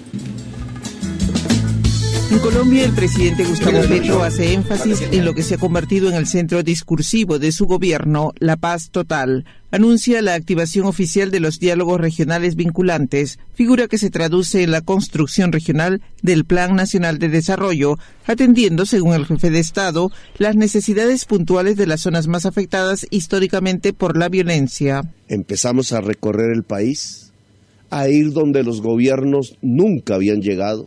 L: En Colombia, el presidente Gustavo Petro hace énfasis en lo que se ha convertido en el centro discursivo de su gobierno, la paz total. Anuncia la activación oficial de los diálogos regionales vinculantes, figura que se traduce en la construcción regional del Plan Nacional de Desarrollo, atendiendo, según el jefe de Estado, las necesidades puntuales de las zonas más afectadas históricamente por la violencia.
W: Empezamos a recorrer el país, a ir donde los gobiernos nunca habían llegado.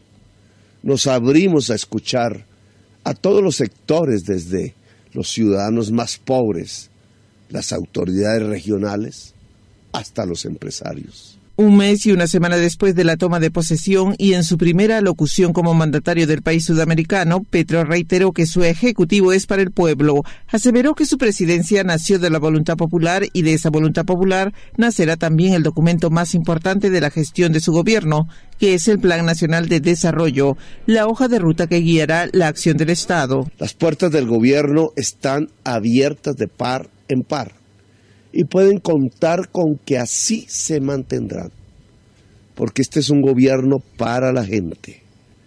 W: Nos abrimos a escuchar a todos los sectores, desde los ciudadanos más pobres, las autoridades regionales, hasta los empresarios.
L: Un mes y una semana después de la toma de posesión y en su primera alocución como mandatario del país sudamericano, Petro reiteró que su ejecutivo es para el pueblo. Aseveró que su presidencia nació de la voluntad popular y de esa voluntad popular nacerá también el documento más importante de la gestión de su gobierno, que es el Plan Nacional de Desarrollo, la hoja de ruta que guiará la acción del Estado.
W: Las puertas del gobierno están abiertas de par en par y pueden contar con que así se mantendrán, porque este es un gobierno para la gente,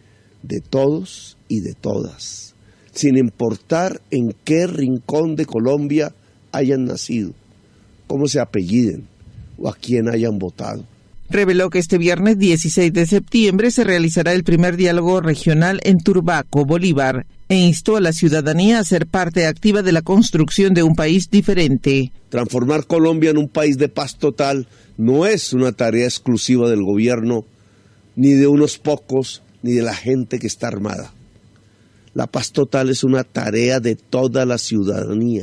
W: de todos y de todas, sin importar en qué rincón de Colombia hayan nacido, cómo se apelliden o a quién hayan votado.
L: Reveló que este viernes 16 de septiembre se realizará el primer diálogo regional en Turbaco, Bolívar, e instó a la ciudadanía a ser parte activa de la construcción de un país diferente.
W: Transformar Colombia en un país de paz total no es una tarea exclusiva del gobierno, ni de unos pocos, ni de la gente que está armada. La paz total es una tarea de toda la ciudadanía.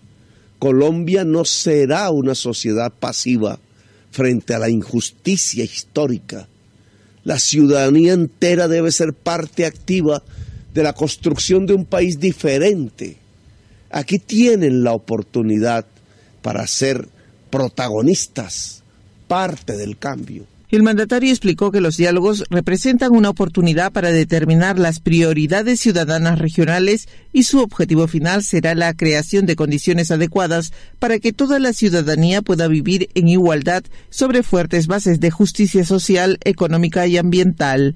W: Colombia no será una sociedad pasiva frente a la injusticia histórica. La ciudadanía entera debe ser parte activa de la construcción de un país diferente. Aquí tienen la oportunidad para ser protagonistas, parte del cambio.
L: El mandatario explicó que los diálogos representan una oportunidad para determinar las prioridades ciudadanas regionales y su objetivo final será la creación de condiciones adecuadas para que toda la ciudadanía pueda vivir en igualdad sobre fuertes bases de justicia social, económica y ambiental.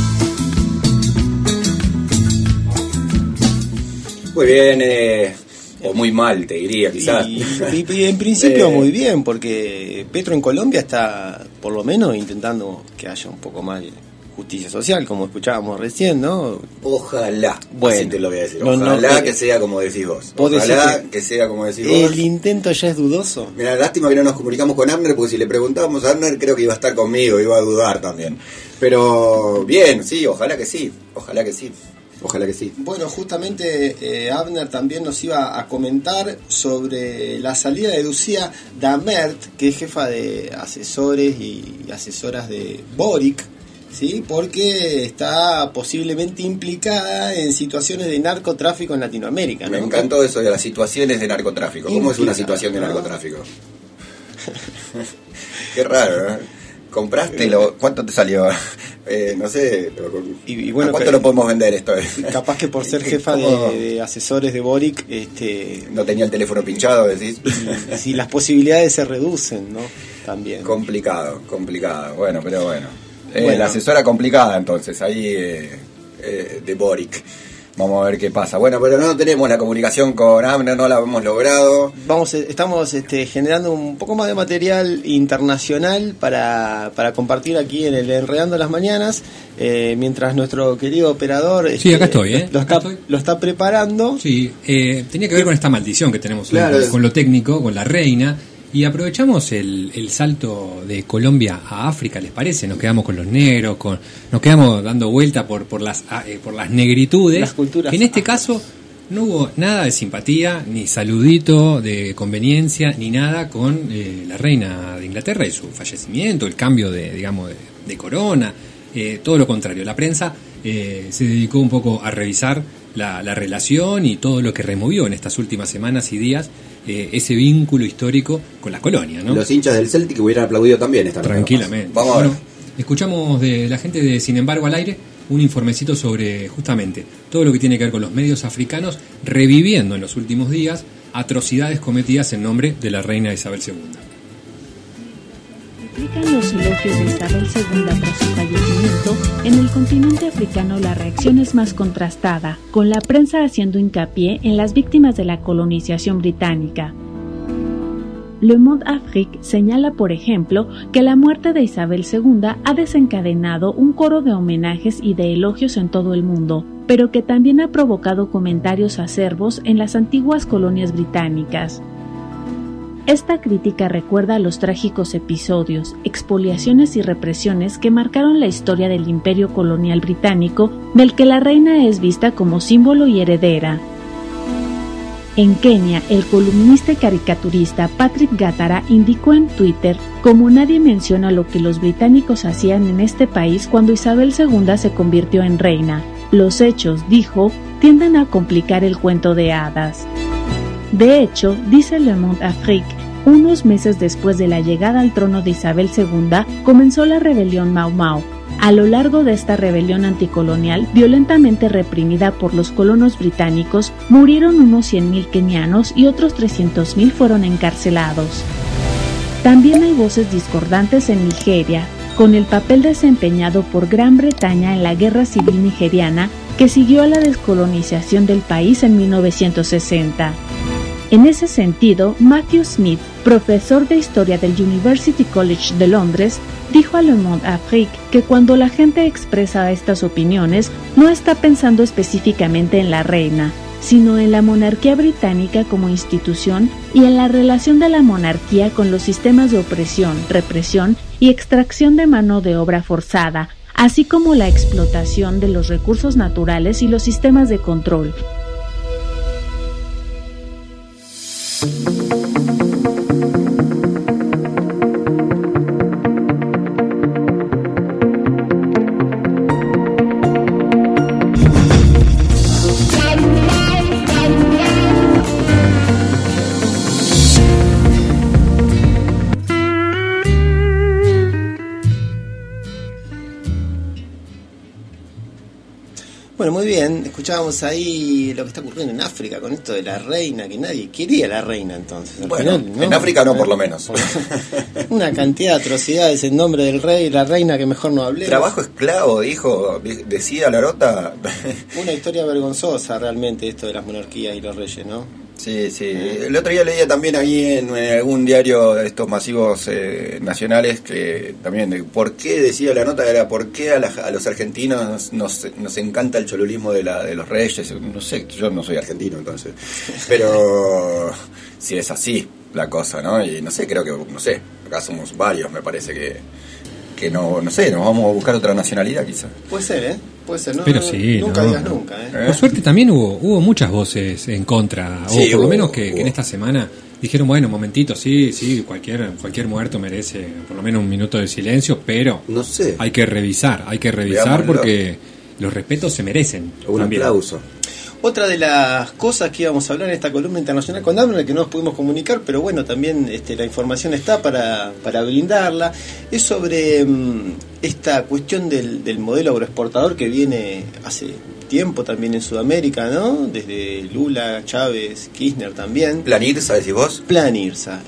J: Muy bien, O muy mal, te diría, quizás.
I: Y en principio muy bien, porque Petro en Colombia está, por lo menos, intentando que haya un poco más de justicia social, como escuchábamos recién, ¿no?
J: Ojalá,
I: bueno,
J: así te lo voy a decir. Ojalá que sea como decís vos. Ojalá que sea como decís vos.
I: El intento ya es dudoso.
J: Mira, lástima que no nos comunicamos con Abner, porque si le preguntábamos a Abner, creo que iba a estar conmigo, iba a dudar también. Pero bien, sí, ojalá que sí. Ojalá que sí. Ojalá que sí.
I: Bueno, justamente Abner también nos iba a comentar sobre la salida de Lucía Damert, que es jefa de asesores y asesoras de Boric, ¿sí? Porque está posiblemente implicada en situaciones de narcotráfico en Latinoamérica, ¿no?
J: Me encantó eso de las situaciones de narcotráfico. ¿Cómo es una situación de narcotráfico? Qué raro, ¿eh? ¿Compraste? ¿Cuánto te salió? No sé,
I: y bueno,
J: ¿a cuánto lo podemos vender esto?
I: Capaz que por ser jefa de asesores de Boric,
J: no tenía el teléfono pinchado, decís.
I: Si las posibilidades se reducen, ¿no? También.
J: Complicado. Bueno, pero bueno. La asesora complicada entonces, ahí de Boric. Vamos a ver qué pasa. Bueno, pero no tenemos la comunicación con Abner, no la hemos logrado.
I: Estamos generando un poco más de material internacional para compartir aquí en el Enredando las Mañanas, mientras nuestro querido operador
K: sí, acá estoy,
I: lo está preparando.
K: Sí, tenía que ver con esta maldición que tenemos con lo técnico, con la reina. Y aprovechamos el salto de Colombia a África, ¿les parece? Nos quedamos con los negros, nos quedamos dando vuelta por las negritudes, las culturas, que en este caso no hubo nada de simpatía, ni saludito de conveniencia, ni nada con la reina de Inglaterra y su fallecimiento, el cambio de corona, todo lo contrario. La prensa se dedicó un poco a revisar la relación y todo lo que removió en estas últimas semanas y días ese vínculo histórico con la colonia, ¿no?
J: Los hinchas del Celtic hubieran aplaudido también esta
K: tranquilamente.
J: Vamos a ver.
K: Escuchamos de la gente de Sin embargo al aire un informecito sobre justamente todo lo que tiene que ver con los medios africanos reviviendo en los últimos días atrocidades cometidas en nombre de la reina Isabel II.
F: Explican los elogios de Isabel II tras su fallecimiento, en el continente africano la reacción es más contrastada, con la prensa haciendo hincapié en las víctimas de la colonización británica. Le Monde Afrique señala, por ejemplo, que la muerte de Isabel II ha desencadenado un coro de homenajes y de elogios en todo el mundo, pero que también ha provocado comentarios acerbos en las antiguas colonias británicas. Esta crítica recuerda los trágicos episodios, expoliaciones y represiones que marcaron la historia del imperio colonial británico, del que la reina es vista como símbolo y heredera. En Kenia, el columnista y caricaturista Patrick Gattara indicó en Twitter cómo nadie menciona lo que los británicos hacían en este país cuando Isabel II se convirtió en reina. Los hechos, dijo, tienden a complicar el cuento de hadas. De hecho, dice Le Monde Afrique, unos meses después de la llegada al trono de Isabel II, comenzó la rebelión Mau Mau. A lo largo de esta rebelión anticolonial, violentamente reprimida por los colonos británicos, murieron unos 100.000 kenianos y otros 300.000 fueron encarcelados. También hay voces discordantes en Nigeria, con el papel desempeñado por Gran Bretaña en la Guerra Civil Nigeriana, que siguió a la descolonización del país en 1960. En ese sentido, Matthew Smith, profesor de Historia del University College de Londres, dijo a Le Monde Afrique que cuando la gente expresa estas opiniones, no está pensando específicamente en la reina, sino en la monarquía británica como institución y en la relación de la monarquía con los sistemas de opresión, represión y extracción de mano de obra forzada, así como la explotación de los recursos naturales y los sistemas de control.
I: Bueno, muy bien, escuchábamos ahí lo que está ocurriendo en África con esto de la reina, que nadie quería la reina entonces. Al
J: bueno, final, ¿no? En África no, por lo menos.
I: Una cantidad de atrocidades en nombre del rey y la reina que mejor no hablemos.
J: Trabajo esclavo, dijo, decía Larota.
I: Una historia vergonzosa realmente esto de las monarquías y los reyes, ¿no?
J: Sí, sí. El otro día leía también ahí en algún diario de estos masivos nacionales que también, ¿por qué? Decía la nota, era ¿por qué a los argentinos nos encanta el cholulismo de los reyes? No sé, yo no soy argentino entonces, pero si es así la cosa, ¿no? Y no sé, creo que, no sé, acá somos varios, me parece que no sé, nos vamos a buscar otra nacionalidad quizás.
I: Puede ser, puede ser, ¿no?
K: Pero sí,
I: nunca digas nunca,
K: Por suerte también hubo muchas voces en contra,
J: sí,
K: o por lo menos que en esta semana dijeron, bueno, momentito, sí, cualquier muerto merece por lo menos un minuto de silencio, pero
J: no sé,
K: hay que revisar
J: Veámoslo.
K: Porque los respetos se merecen.
J: Un
K: también.
J: aplauso.
I: Otra de las cosas que íbamos a hablar en esta columna internacional con Dávila, que no nos pudimos comunicar, pero bueno, también la información está para brindarla, es sobre esta cuestión del modelo agroexportador que viene hace tiempo también en Sudamérica, ¿no? Desde Lula, Chávez, Kirchner también.
J: Plan IRSA, decís vos.
I: Plan IRSA.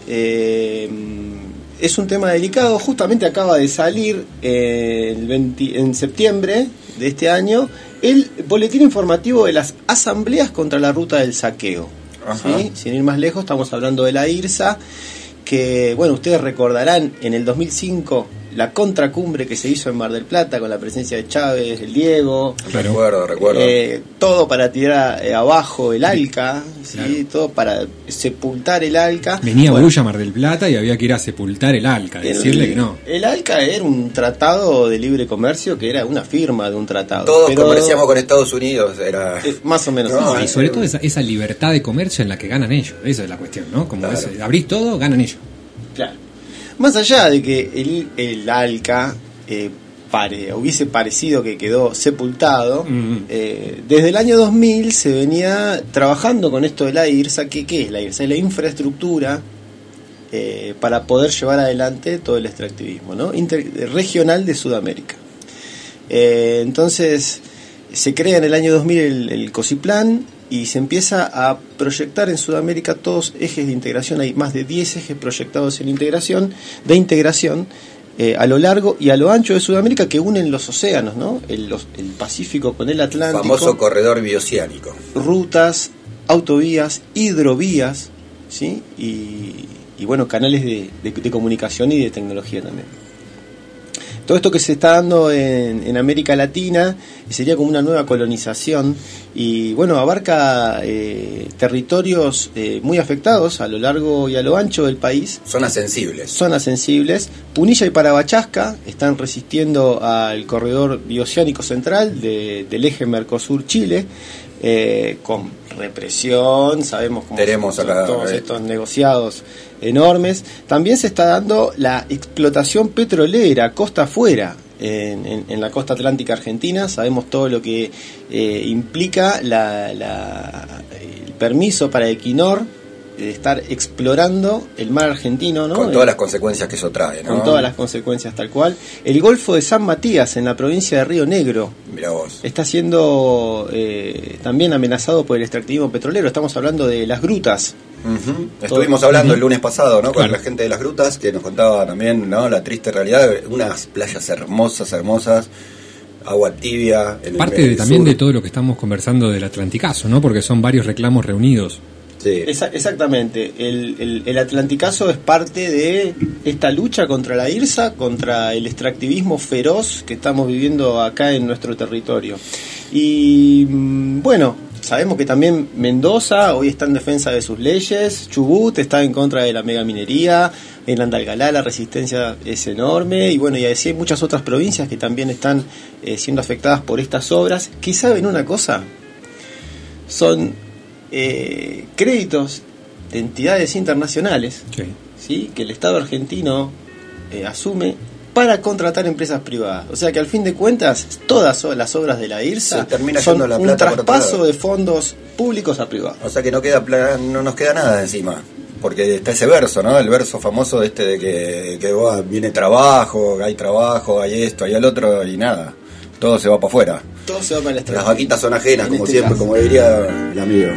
I: Es un tema delicado, justamente acaba de salir en septiembre de este año el boletín informativo de las asambleas contra la ruta del saqueo. ¿Sí? Sin ir más lejos, estamos hablando de la IRSA, que, bueno, ustedes recordarán en el 2005 la contracumbre que se hizo en Mar del Plata con la presencia de Chávez, el Diego.
J: Recuerdo.
I: Todo para tirar abajo el ALCA, ¿sí? Claro. Todo para sepultar el ALCA.
K: Venía Bulla a Mar del Plata y había que ir a sepultar el ALCA, decirle que no.
I: El ALCA era un tratado de libre comercio que era una firma de un tratado.
J: Todos comerciamos con Estados Unidos, era
I: más o menos.
K: No, y sobre todo esa libertad de comercio en la que ganan ellos, esa es la cuestión, ¿no? Como claro. Abrís todo, ganan ellos.
I: Claro. Más allá de que el ALCA hubiese parecido que quedó sepultado, desde el año 2000 se venía trabajando con esto de la IRSA. ¿Qué es la IRSA? Es la infraestructura para poder llevar adelante todo el extractivismo, ¿no? Regional de Sudamérica. Entonces se crea en el año 2000 el COSIPLAN y se empieza a proyectar en Sudamérica todos ejes de integración. Hay más de 10 ejes proyectados de integración a lo largo y a lo ancho de Sudamérica, que unen los océanos, ¿no? El Pacífico con el Atlántico.
J: Famoso corredor bioceánico.
I: Rutas, autovías, hidrovías, ¿sí? Y bueno, canales de comunicación y de tecnología también. Todo esto que se está dando en América Latina sería como una nueva colonización y bueno, abarca territorios muy afectados a lo largo y a lo ancho del país.
J: Zonas sensibles. Punilla
I: y Parabachasca están resistiendo al corredor bioceánico central del eje Mercosur-Chile, con represión, sabemos cómo
J: tenemos acá
I: todos estos negociados enormes. También se está dando la explotación petrolera costa afuera en la costa atlántica argentina. Sabemos todo lo que implica el permiso para Equinor de estar explorando el mar argentino, ¿no?
J: Con todas las consecuencias que eso trae, ¿no?
I: Con todas las consecuencias, tal cual. El Golfo de San Matías, en la provincia de Río Negro,
J: mirá vos,
I: está siendo también amenazado por el extractivismo petrolero. Estamos hablando de las grutas.
J: Estuvimos hablando el lunes pasado, ¿no? Con la gente de las grutas, que nos contaba también, ¿no? La triste realidad, unas playas hermosas, agua tibia.
K: Parte también de todo lo que estamos conversando del Atlanticazo, ¿no? Porque son varios reclamos reunidos.
I: Sí. Exactamente, el Atlanticazo es parte de esta lucha contra la IRSA, contra el extractivismo feroz que estamos viviendo acá en nuestro territorio. Y bueno, sabemos que también Mendoza hoy está en defensa de sus leyes, Chubut está en contra de la megaminería, en Andalgalá la resistencia es enorme, y bueno, y así hay muchas otras provincias que también están siendo afectadas por estas obras, que saben una cosa, son créditos de entidades internacionales, ¿sí? Que el Estado argentino asume para contratar empresas privadas. O sea que al fin de cuentas todas las obras de la IRSA son un traspaso de fondos públicos a privados.
J: O sea que no nos queda nada encima. Porque está ese verso, ¿no? El verso famoso de que viene trabajo, hay esto, hay el otro, y nada. Todo se va para afuera.
I: Todo se va para el extranjero.
J: Las vaquitas son ajenas, como siempre, como diría el amigo.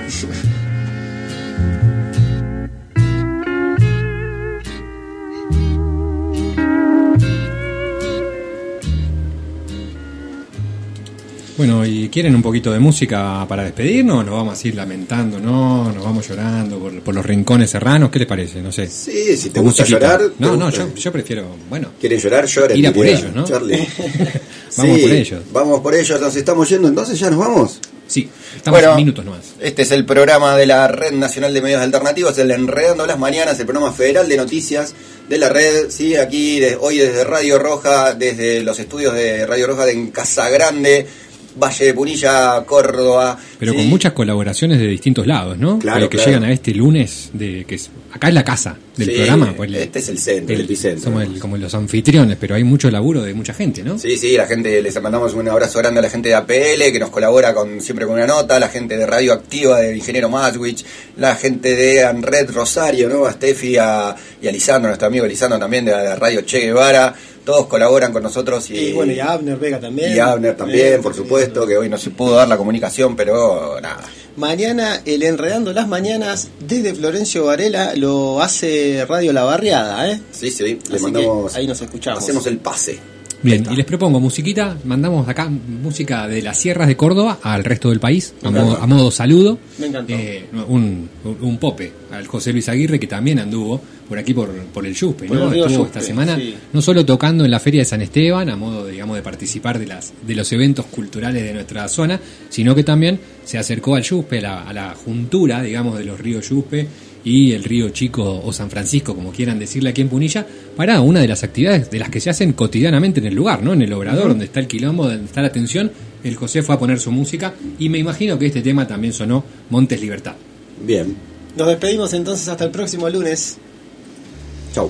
K: Bueno, ¿y quieren un poquito de música para despedirnos? ¿Nos vamos a ir lamentando? ¿No? ¿Nos vamos llorando por los rincones serranos? ¿Qué les parece? No sé.
J: Sí, si te gusta llorar...
K: Yo prefiero, bueno...
J: ¿Quieren llorar? Lloren.
K: Ir a por ellos, ¿no?
J: Charlie.
K: Vamos por ellos.
J: Vamos por ellos, nos estamos yendo, entonces ya nos vamos.
K: Sí, estamos en minutos nomás.
J: Este es el programa de la Red Nacional de Medios Alternativos, el Enredando las Mañanas, el programa federal de noticias de la red, sí, aquí hoy desde Radio Roja, desde los estudios de Radio Roja en Casagrande, Valle de Punilla, Córdoba.
K: Pero
J: ¿sí?
K: Con muchas colaboraciones de distintos lados, ¿no?
J: Claro,
K: que llegan a este lunes, acá es la casa del programa. Pues
J: este es el centro, el epicentro.
K: Somos como los anfitriones, pero hay mucho laburo de mucha gente, ¿no?
J: Sí, la gente, les mandamos un abrazo grande a la gente de APL, que nos colabora siempre con una nota, la gente de Radio Activa, del ingeniero Maswich, la gente de Anred Rosario, ¿no? A Steffi y a Lisandro, nuestro amigo Lisandro también, de la Radio Che Guevara. Todos colaboran con nosotros y
I: a Abner Vega también.
J: Y a Abner también, por supuesto, que hoy no se pudo dar la comunicación, pero nada.
I: Mañana el Enredando las Mañanas desde Florencio Varela lo hace Radio La Barriada, ¿eh?
J: Sí, le mandamos.
I: Ahí nos escuchamos.
J: Hacemos el pase.
K: Bien, y les propongo musiquita, mandamos acá música de las sierras de Córdoba al resto del país, a modo saludo.
I: Me encantó.
K: Un pope al José Luis Aguirre, que también anduvo por aquí por el Yuspe, ¿no?
I: Estuvo
K: Yuspe,
I: esta
K: semana,
I: sí.
K: No solo tocando en la Feria de San Esteban, a modo, digamos, de participar de los eventos culturales de nuestra zona, sino que también se acercó al Yuspe, a la juntura, digamos, de los ríos Yuspe y el Río Chico o San Francisco, como quieran decirle aquí en Punilla, para una de las actividades de las que se hacen cotidianamente en el lugar, ¿no? En el Obrador, donde está el quilombo, donde está la atención, el José fue a poner su música y me imagino que este tema también sonó Montes Libertad.
J: Bien.
I: Nos despedimos entonces hasta el próximo lunes.
J: Chau.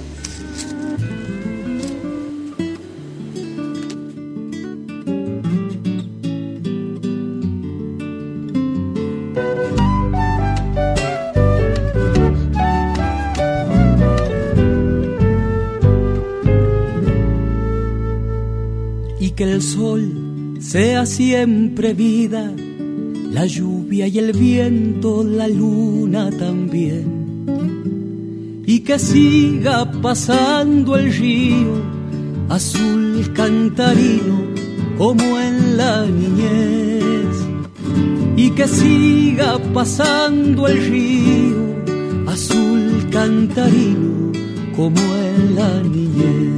A: Que el sol sea siempre vida, la lluvia y el viento, la luna también, y que siga pasando el río azul cantarino como en la niñez, y que siga pasando el río azul cantarino como en la niñez.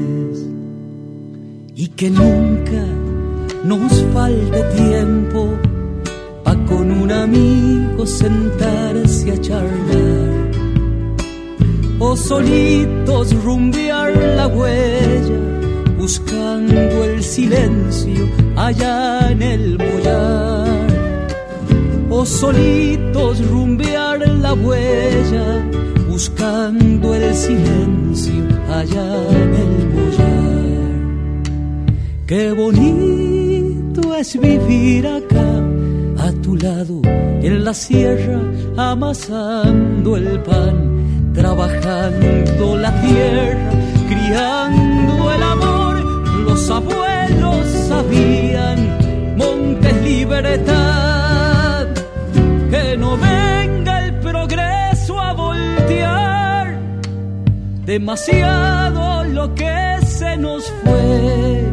A: Y que nunca nos falte tiempo pa' con un amigo sentarse a charlar, o solitos rumbear la huella buscando el silencio allá en el mollar, o solitos rumbear la huella buscando el silencio allá en el mollar. Qué bonito es vivir acá, a tu lado, en la sierra, amasando el pan, trabajando la tierra, criando el amor. Los abuelos sabían, Montes Libertad, que no venga el progreso a voltear demasiado lo que se nos fue.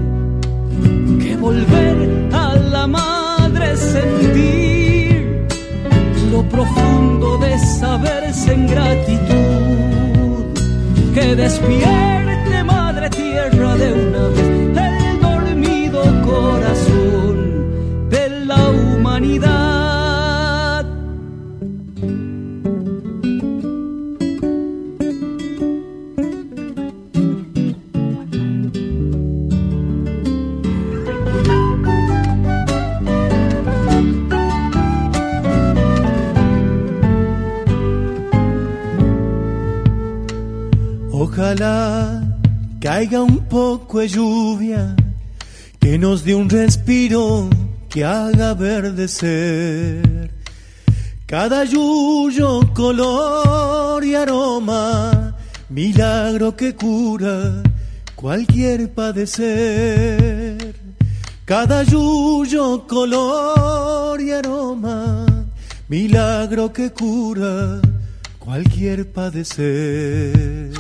A: Volver a la madre, sentir lo profundo de saberse en gratitud, que despierte madre tierra de una vez el dormido corazón de la humanidad.
G: Ojalá caiga un poco de lluvia, que nos dé un respiro, que haga verdecer cada yuyo, color y aroma, milagro que cura cualquier padecer. Cada yuyo, color y aroma, milagro que cura cualquier padecer.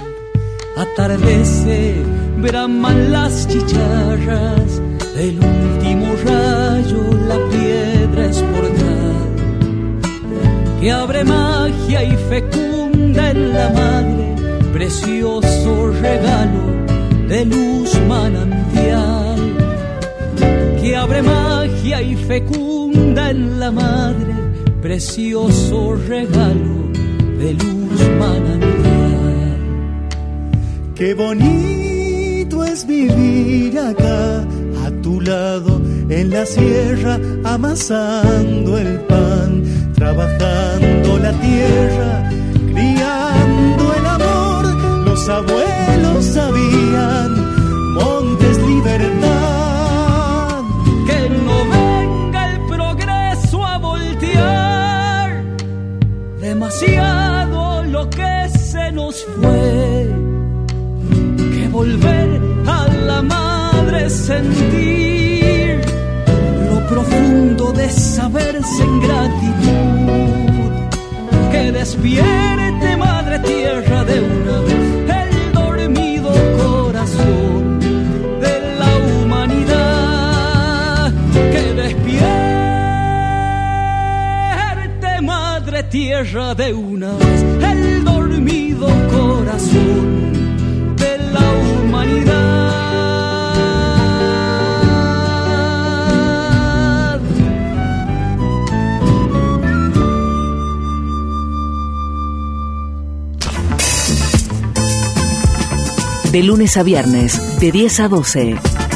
A: Atardece, braman las chicharras del último rayo, la piedra es mortal, que abre magia y fecunda en la madre, precioso regalo de luz manantial, que abre magia y fecunda en la madre, precioso regalo de luz manantial.
G: Qué bonito es vivir acá, a tu lado, en la sierra, amasando el pan, trabajando la tierra, criando el amor. Los abuelos sabían, Montes libertad.
A: Que no venga el progreso a voltear demasiado lo que se nos fue, que volver a la madre sentir lo profundo de saberse en gratitud, que despierte madre tierra de una vez el dormido corazón de la humanidad, que despierte madre tierra de una vez el dormido corazón de la humanidad.
C: De lunes a viernes, de 10 a 12.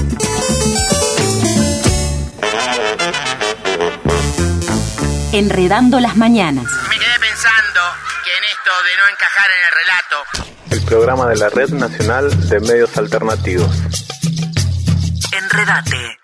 C: Enredando las mañanas.
H: Me quedé pensando que en esto de no encajar en el relato.
E: El programa de la Red Nacional de Medios Alternativos.
C: Enredate.